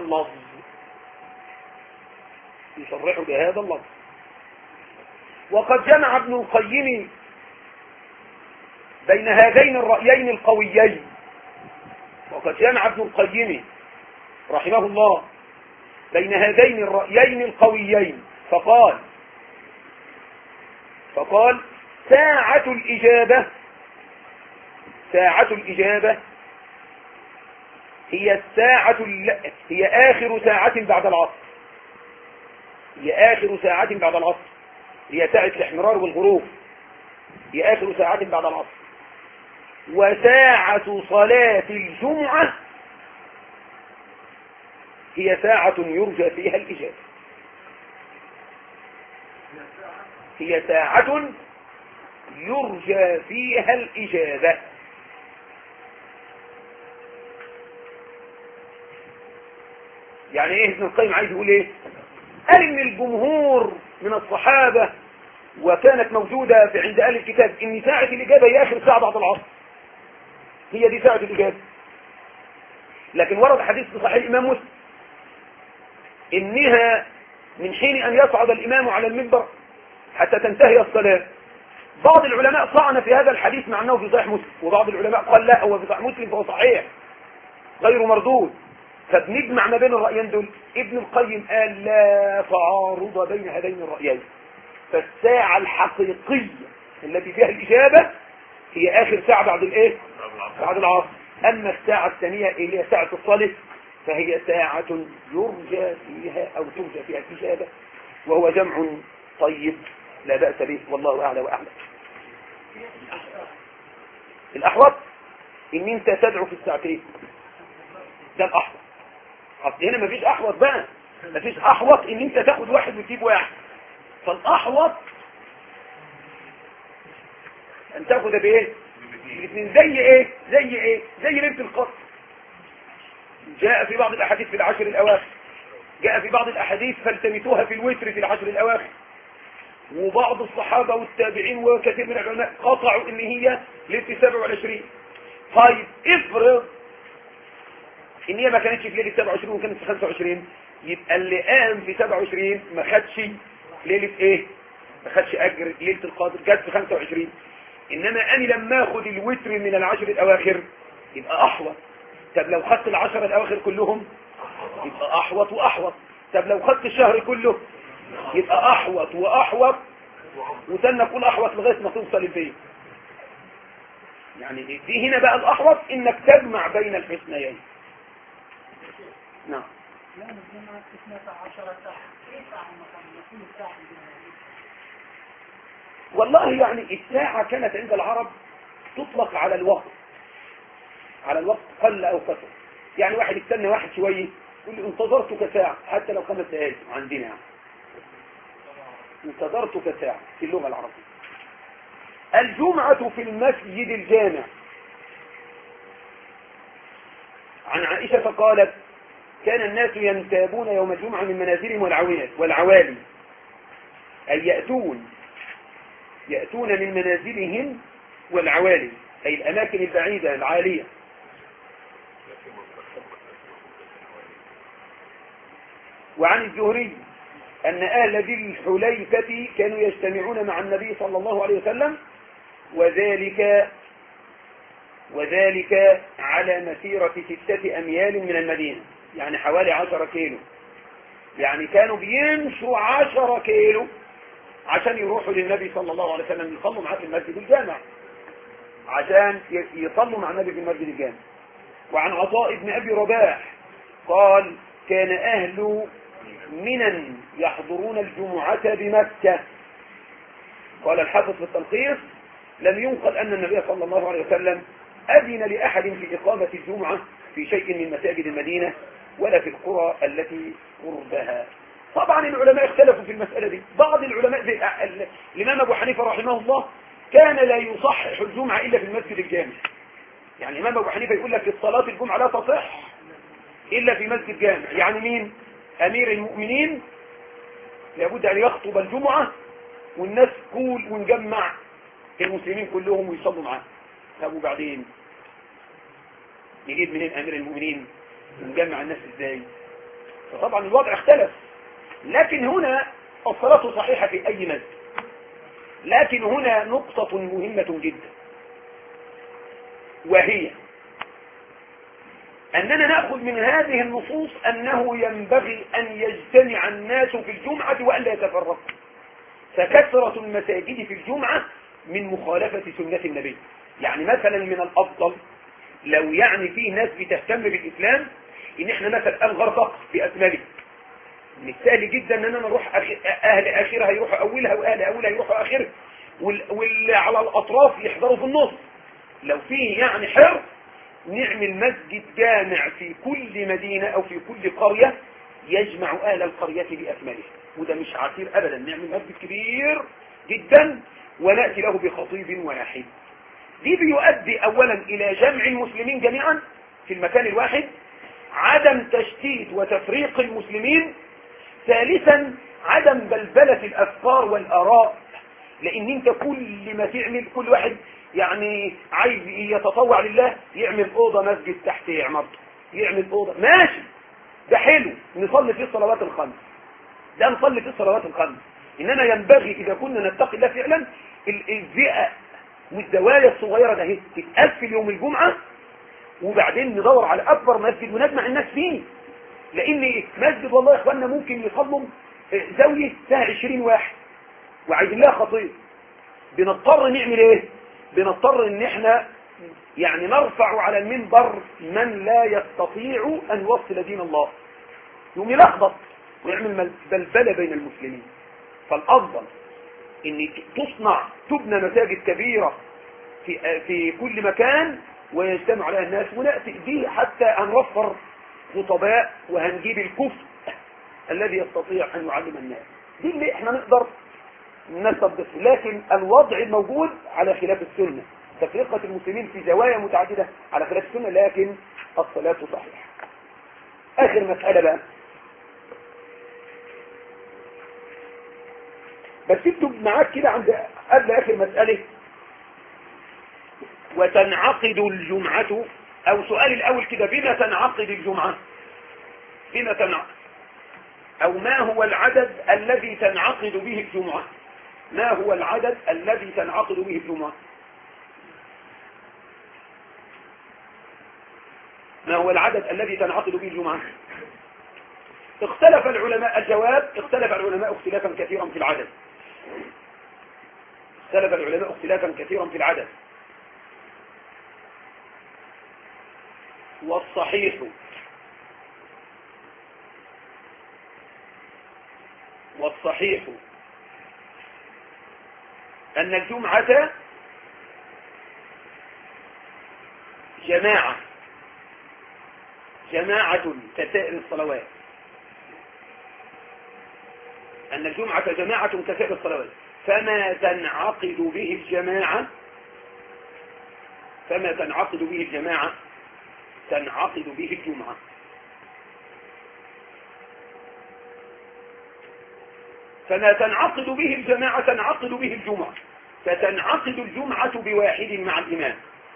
اللفظ. وقد جمع ابن القيم بين هذين الرأيين القويين. رحمه الله بين هذين الرأيين القويين فقال ساعة الإجابة هي آخر ساعة بعد العصر. هي ساعة الاحمرار والغروب. هي آخر ساعة بعد العصر. وساعة صلاة الجمعة هي ساعة يرجى فيها الإجابة. يعني ايه ابن القيم عايز يقول ايه؟ قال ان الجمهور من الصحابة وكانت موجودة في عند اهل الكتاب ان ساعة الإجابة هي آخر ساعة بعد العصر. هي دي ساعة الإجابة. لكن ورد حديث في صحيح الإمام مسلم إنها من حين أن يصعد الإمام على المنبر حتى تنتهي الصلاة. بعض العلماء طعن في هذا الحديث مع أنه في صحيح مسلم، وبعض العلماء قال لا هو في صحيح مسلم فهو صحيح غير مردود. فبنجمع ما بين الرأيين دول. ابن القيم قال لا تعارض بين هذين الرأيين، فالساعة الحقيقية التي فيها الإجابة هي آخر ساعة بعد العصر. أما الساعة الثانية اللي هي ساعة الصلاة فهي ساعة يرجى فيها أو ترجى فيها الإجابة، وهو جمع طيب لا بأس به، والله أعلى وأعلم. الأحوط ان انت تدعو في الساعتين، ده الاحوط. اصل هنا مفيش احوط بقى، مفيش احوط ان انت تاخد واحد وتجيب واحد، فالاحوط ان تاخد بايه؟ الاثنين. زي ايه؟ زي ليله القدر. جاء في بعض الاحاديث في العشر الاواخر، جاء في بعض الاحاديث فالتمسوها في الوتر في العشر الاواخر، وبعض الصحابه والتابعين وكثير من العلماء قطعوا ان هي ليله 27. طيب افرض ان هي ما كانتش في ليله 27 وكانت في 25، يبقى اللي قام في 27 ما خدش ليله ايه؟ ما خدش اجر ليله القدر، جت في 25. انما انا لما اخد الوتر من العشر الاواخر يبقى احوط. طب لو خدت العشر الاواخر كلهم يبقى احوط واحوط. طب لو خدت الشهر كله يبقى احوط واحوط، وتن نقول احوط لغايه ما توصل البيت. يعني دي هنا بقى الاحوط انك تجمع بين الحسنيين. نعم. والله يعني الساعة كانت عند العرب تطلق على الوقت، على الوقت قل او كثر. يعني واحد يستنى واحد شوية يقول لي انتظرتك ساعة، حتى لو 5 دقائق عندنا يعني. انتظرتك ساعة في اللغة العربية. الجمعة في المسجد الجامع. عن عائشة قالت كان الناس ينتابون يوم الجمعة من منازلهم والعوالي، أي يأتون من منازلهم والعوالي، أي الأماكن البعيدة العالية. وعن الزهري أن أهل ذي الحليفة كانوا يجتمعون مع النبي صلى الله عليه وسلم، وذلك على مسيرة 6 أميال من المدينة، يعني حوالي 10 كيلو. يعني كانوا بيمشوا 10 كيلو عشان يروحوا للنبي صلى الله عليه وسلم يصلوا معاه في المسجد الجامع، عشان يصلوا مع النبي في المسجد الجامع. وعن عطاء بن أبي رباح قال كان أهل منى يحضرون الجمعة بمكة. قال الحافظ في التلخيص لم ينقل أن النبي صلى الله عليه وسلم أذن لأحد في إقامة الجمعة في شيء من مساجد المدينة ولا في القرى التي قربها. طبعا العلماء اختلفوا في المسألة دي. بعض العلماء زي الإمام أبو حنيفة رحمه الله كان لا يصحح الجمعة إلا في المسجد الجامع. يعني الإمام أبو حنيفة يقول لك الصلاة الجمعة لا تصح إلا في مسجد جامع. يعني مين؟ أمير المؤمنين لابد أن يخطب الجمعة والناس تقول ونجمع المسلمين كلهم ويصلوا معاه. طب وبعدين نجيب منين أمير المؤمنين ونجمع الناس إزاي؟ فطبعا الوضع اختلف. لكن هنا الصلاة صحيحة في أي مسجد. لكن هنا نقطة مهمة جدا، وهي أننا نأخذ من هذه النصوص أنه ينبغي أن يجتمع الناس في الجمعة وألا يتفرقوا. فكثرة المساجد في الجمعة من مخالفة سنة النبي. يعني مثلا من الأفضل لو يعني فيه ناس بتهتم بالإسلام إن احنا مثلا الغرفق بأكمله، من السهل جدا ان انا نروح اهل اخرها يروحوا اولها واهل اولها يروحوا اخرها، واللي على الاطراف يحضروا في النص. لو فيه يعني حرص نعمل مسجد جامع في كل مدينة او في كل قرية يجمع اهل القرية باكمله، وده مش عسير ابدا. نعمل مسجد كبير جدا ونأتي له بخطيب واحد. دي بيؤدي اولا الى جمع المسلمين جميعا في المكان الواحد، عدم تشتيت وتفريق المسلمين. ثالثا عدم بلبلة الافكار والاراء، لان انت كل ما تعمل كل واحد يعني عايز يتطوع لله يعمل اوضة مسجد تحت عمارته، يعمل اوضة ماشي، ده حلو نصلي فيه الصلوات الخمس، ده نصلي فيه الصلوات الخمس. انما ينبغي اذا كنا نتقي الله فعلا الفئة والزوايا الصغيرة ده تتقفل يوم الجمعة، وبعدين ندور على اكبر مسجد ونجمع الناس فيه. لان مسجد والله يا اخواننا ممكن يصلوا زاوية فيها 20 واحد وعايزين لها خطيب. بنضطر نعمل ايه؟ بنضطر ان احنا يعني نرفع على المنبر من لا يستطيع ان يوصل دين الله، يوم يلخبط ويعمل بلبلة بين المسلمين. فالافضل ان تبنى مساجد كبيرة في كل مكان، ويجتمع عليها الناس، ونأتي دي حتى هنوفر خطباء وهنجيب الكفء الذي يستطيع أن يعلم الناس. دي اللي احنا نقدر نستضيفه. لكن الوضع الموجود على خلاف السنة، تفرقة المسلمين في زوايا متعددة على خلاف السنة، لكن الصلاة صحيحة. آخر مسألة بقى، بس اكتب معاك كده عند قبل آخر مسألة، وتنعقد الجمعة، أو سؤال الأول كده، بما تنعقد الجمعة؟ بما تنعقد، أو ما هو العدد الذي تنعقد به الجمعة؟ ما هو العدد الذي تنعقد به الجمعة؟ ما هو العدد الذي تنعقد به الجمعة؟ اختلف العلماء، الجواب اختلف العلماء اختلافا كثيرا في العدد. اختلف العلماء اختلافا كثيرا في العدد. والصحيح أن الجمعة جماعة كسائر الصلوات. أن الجمعة جماعة كسائر الصلوات، فما تنعقد به الجماعة تنعقد به الجمعة. فما تنعقد به الجماعة تنعقد به الجمعة، فتنعقد الجمعة بواحد مع الإمام.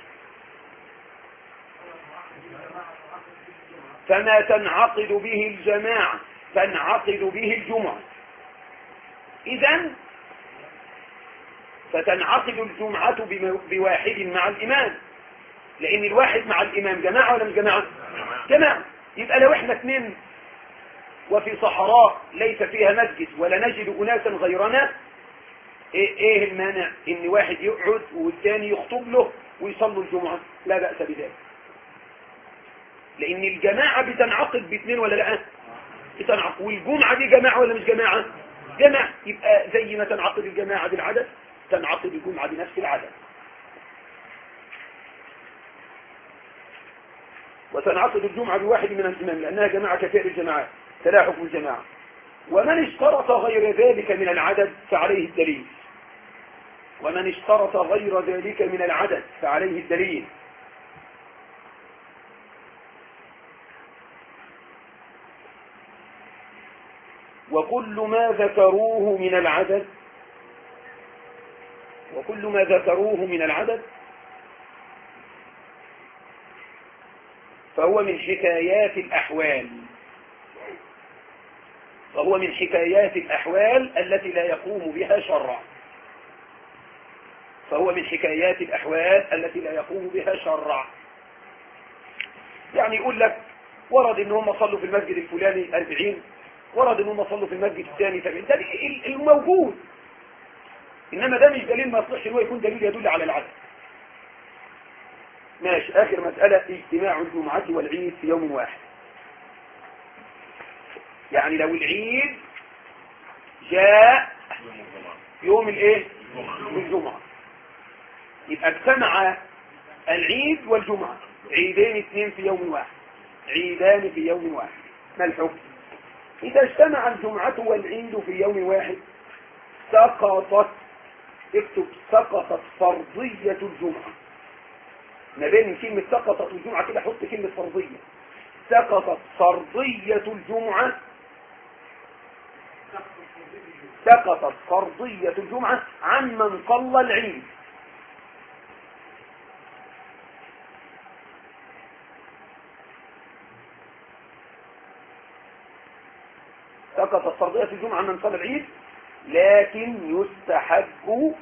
فما تنعقد به الجماعة تنعقد به الجمعة. إذن فتنعقد الجمعة بواحد مع الإمام، لأن الواحد مع الإمام جماعة ولا مش جماعة؟ جماعة. يبقى لو احنا اثنين وفي صحراء ليس فيها مسجد ولا نجد أناسا غيرنا، ايه المانع ان واحد يقعد والثاني يخطب له ويصلوا الجمعة؟ لا بأس بذلك، لأن الجماعة بتنعقد باثنين ولا لا؟ بتنعقد. والجمعة دي جماعة ولا مش جماعة؟ جماعة. يبقى زي ما تنعقد الجماعة بالعدد تنعقد الجمعة بنفس العدد. وتنعقد الجمعة بواحد من الإمام لأنها جماعة كثير الجماعات، تلا حكم الجماعة. ومن اشترط غير ذلك من العدد فعليه الدليل. ومن اشترط غير ذلك من العدد فعليه الدليل. وكل ما ذكروه من العدد فهو من حكايات الأحوال التي لا يقوم بها شرع. يعني يقول لك ورد ان هم صلوا في المسجد الفلاني 40، ورد ان هم صلوا في المسجد الثاني 70، ده الموجود. انما ده مش دليل ما يصلحش ان هو يكون دليل يدل على العدد. ماشي. اخر مسألة، اجتماع الجمعة والعيد في يوم واحد. يعني لو العيد جاء يوم الايه؟ الجمعة، يبقى اجتمع العيد والجمعة، عيدين اثنين في يوم واحد، عيدان في يوم واحد. ما الحكم؟ إذا اجتمع الجمعة والعيد في يوم واحد سقطت فرضية الجمعة. ما بين كلمة سقطت الجمعة كده حط كلمة فرضية. سقطت فرضية الجمعة عمن صلى العيد. سقطت فرضية الجمعة عمن صلى العيد، لكن يستحب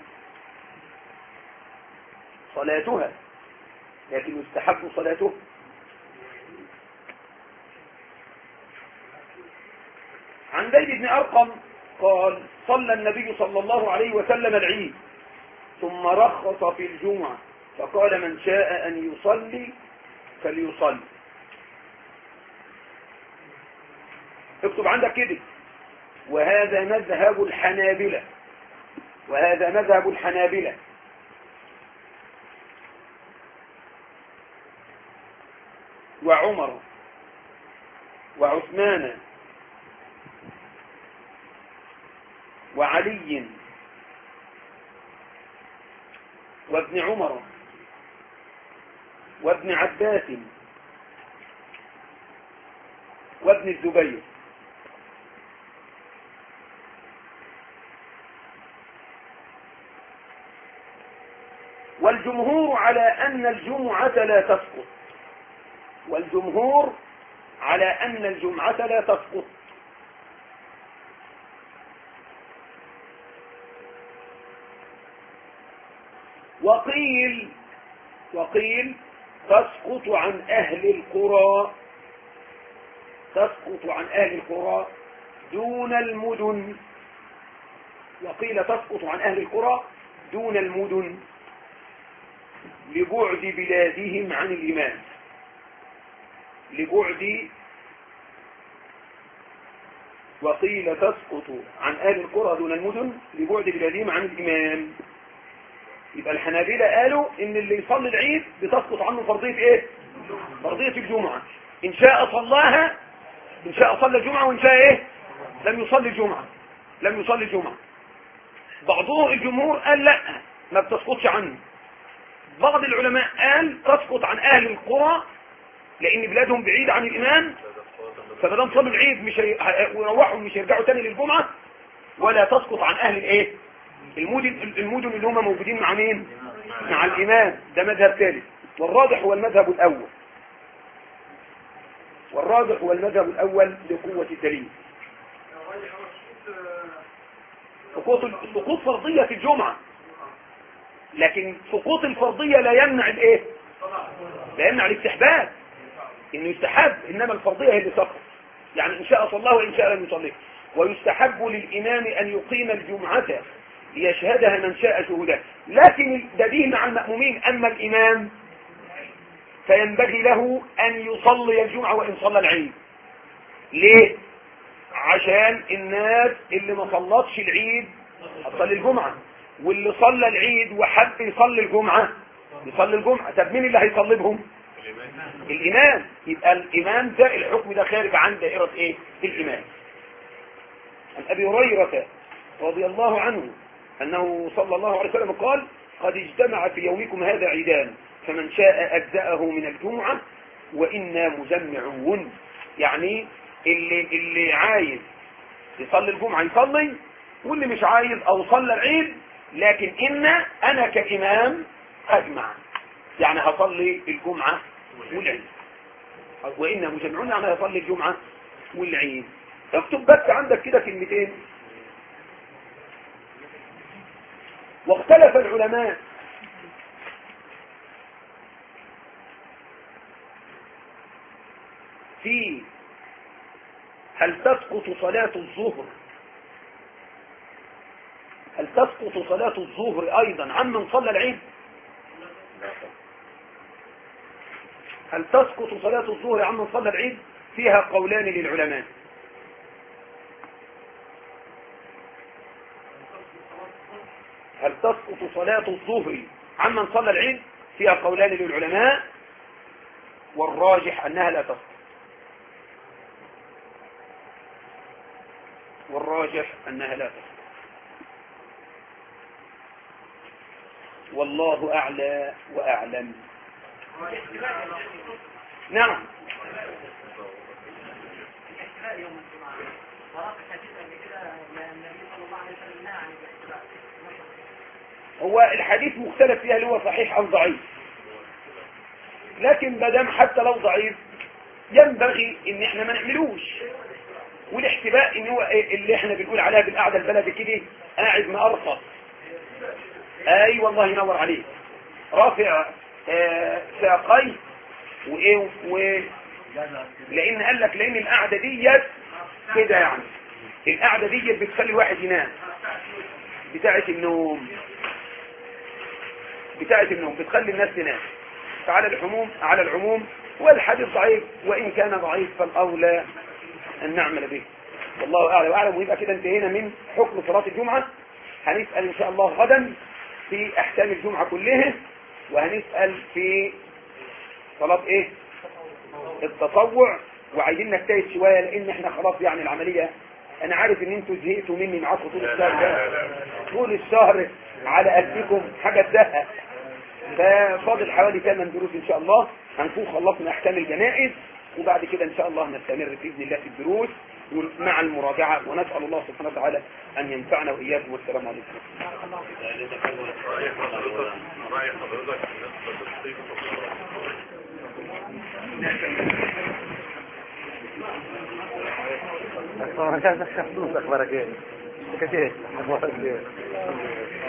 صلاتها. عن زيد بن أرقم قال: صلى النبي صلى الله عليه وسلم العيد ثم رخص في الجمعة فقال: من شاء أن يصلي فليصلي. اكتب عندك كده: وهذا مذهب الحنابلة. وعمر وعثمان وعلي وابن عمر وابن عباس وابن الزبير. والجمهور على أن الجمعة لا تسقط، والجمهور على أن الجمعة لا تسقط. وقيل تسقط عن أهل القرى، تسقط عن أهل القرى دون المدن. وقيل تسقط عن أهل القرى دون المدن لبعد بلادهم عن الإمام، وقيل تسقط عن أهل القرى دون المدن لبعد بلادهم عن الإمام. يبقى الحنابلة قالوا إن اللي يصلي العيد بتسقط عنه فرضية إيه؟ فرضية الجمعة. إن شاء صلاها، إن شاء صلى الجمعة، وإن شاء إيه؟ لم يصلي الجمعة. بعضهم الجمهور قال لا، ما بتسقطش عنه. بعض العلماء قال تسقط عن أهل القرى لأن بلادهم بعيد عن الإمام، فبدام صلوا العيد مش ويروحوا مش يرجعوا تاني للجمعة. ولا تسقط عن أهل الإيه؟ المدن اللي هم موجودين مع مين؟ مع الإمام. ده مذهب ثالث، والراجح هو المذهب الأول لقوة الدليل. سقوط فرضية في الجمعة، لكن سقوط الفرضية لا يمنع الايه؟ لا يمنع الاستحباب، انه يستحب، انما الفرضية هي اللي سقط. يعني ان شاء صلاه وان شاء لم يصليه. ويستحب للامام ان يقيم الجمعة ليشهدها من شاء شهودها، لكن ده مع المأمومين. اما الامام فينبغي له ان يصلي الجمعة وان صلى العيد. ليه؟ عشان الناس اللي ما صلتش العيد هتصلي الجمعة، واللي صلى العيد وحب يصلي الجمعة يصلي الجمعة. طب مين اللي هيصلي بهم؟ الإمام. يبقى الإمام ده الحكم ده خارج عن دائرة ايه؟ الإمام. عن أبي هريرة رضي الله عنه أنه صلى الله عليه وسلم قال: قد اجتمع في يومكم هذا عيدان، فمن شاء أجزأه من الجمعة وإنا مجمعون. يعني اللي عايز يصلي الجمعة يصلي، واللي مش عايز او صلى العيد، لكن انا كإمام اجمع، يعني هصلي الجمعة والعيد. وإنا مجمعون يعني هصلي الجمعة والعيد. اكتب بس عندك كده كلمتين. واختلف العلماء في هل تسقط صلاة الظهر أيضا عمن صلى العيد؟ هل تسقط صلاة الظهر عمن صلى العيد؟ فيها قولان للعلماء. هل تسقط صلاة الظهر عمن صلى العيد؟ فيها قولان للعلماء، والراجح أنها لا تسقط. والله أعلى وأعلم. نعم. هو الحديث مختلف فيها، اللي هو صحيح أو ضعيف، لكن مادام حتى لو ضعيف ينبغي ان احنا ما نعملوش. والاحتباء ان هو اللي احنا بنقول عليها بالقعده البلدي كده، قاعد مقرصص. اي والله ينور عليك، رافع ساقي وايه لان قال لك لان القعده ديت كده، يعني القعده ديت بتخلي الواحد ينام، بتاعه النوم بتخلي الناس تنام. على العموم والحديث ضعيف، وإن كان ضعيف فالأولى أن نعمل به. والله أعلم وأعلم. ويبقى كده انتهينا من حكم صلاة الجمعة. هنسأل إن شاء الله غدا في أحكام الجمعة كلها، وهنسأل في صلاة إيه؟ التطوع وعايزين نجتهد شويه، لان احنا خلاص يعني العمليه، انا عارف ان انتوا زهقتوا مني معاكم طول الشهر ده، طول الشهر على قدكم حاجه تزهق. ففاضل حوالي 8 دروس ان شاء الله، هنكون خلصنا احكام الجنائز، وبعد كده ان شاء الله نستمر باذن الله في الدروس مع المراجعه، ونسال الله سبحانه وتعالى ان ينفعنا واياكم، والسلام عليكم. رأي حضرتك بالنسبة للصيف أخبارك إيه؟ كيف أخبارك إيه؟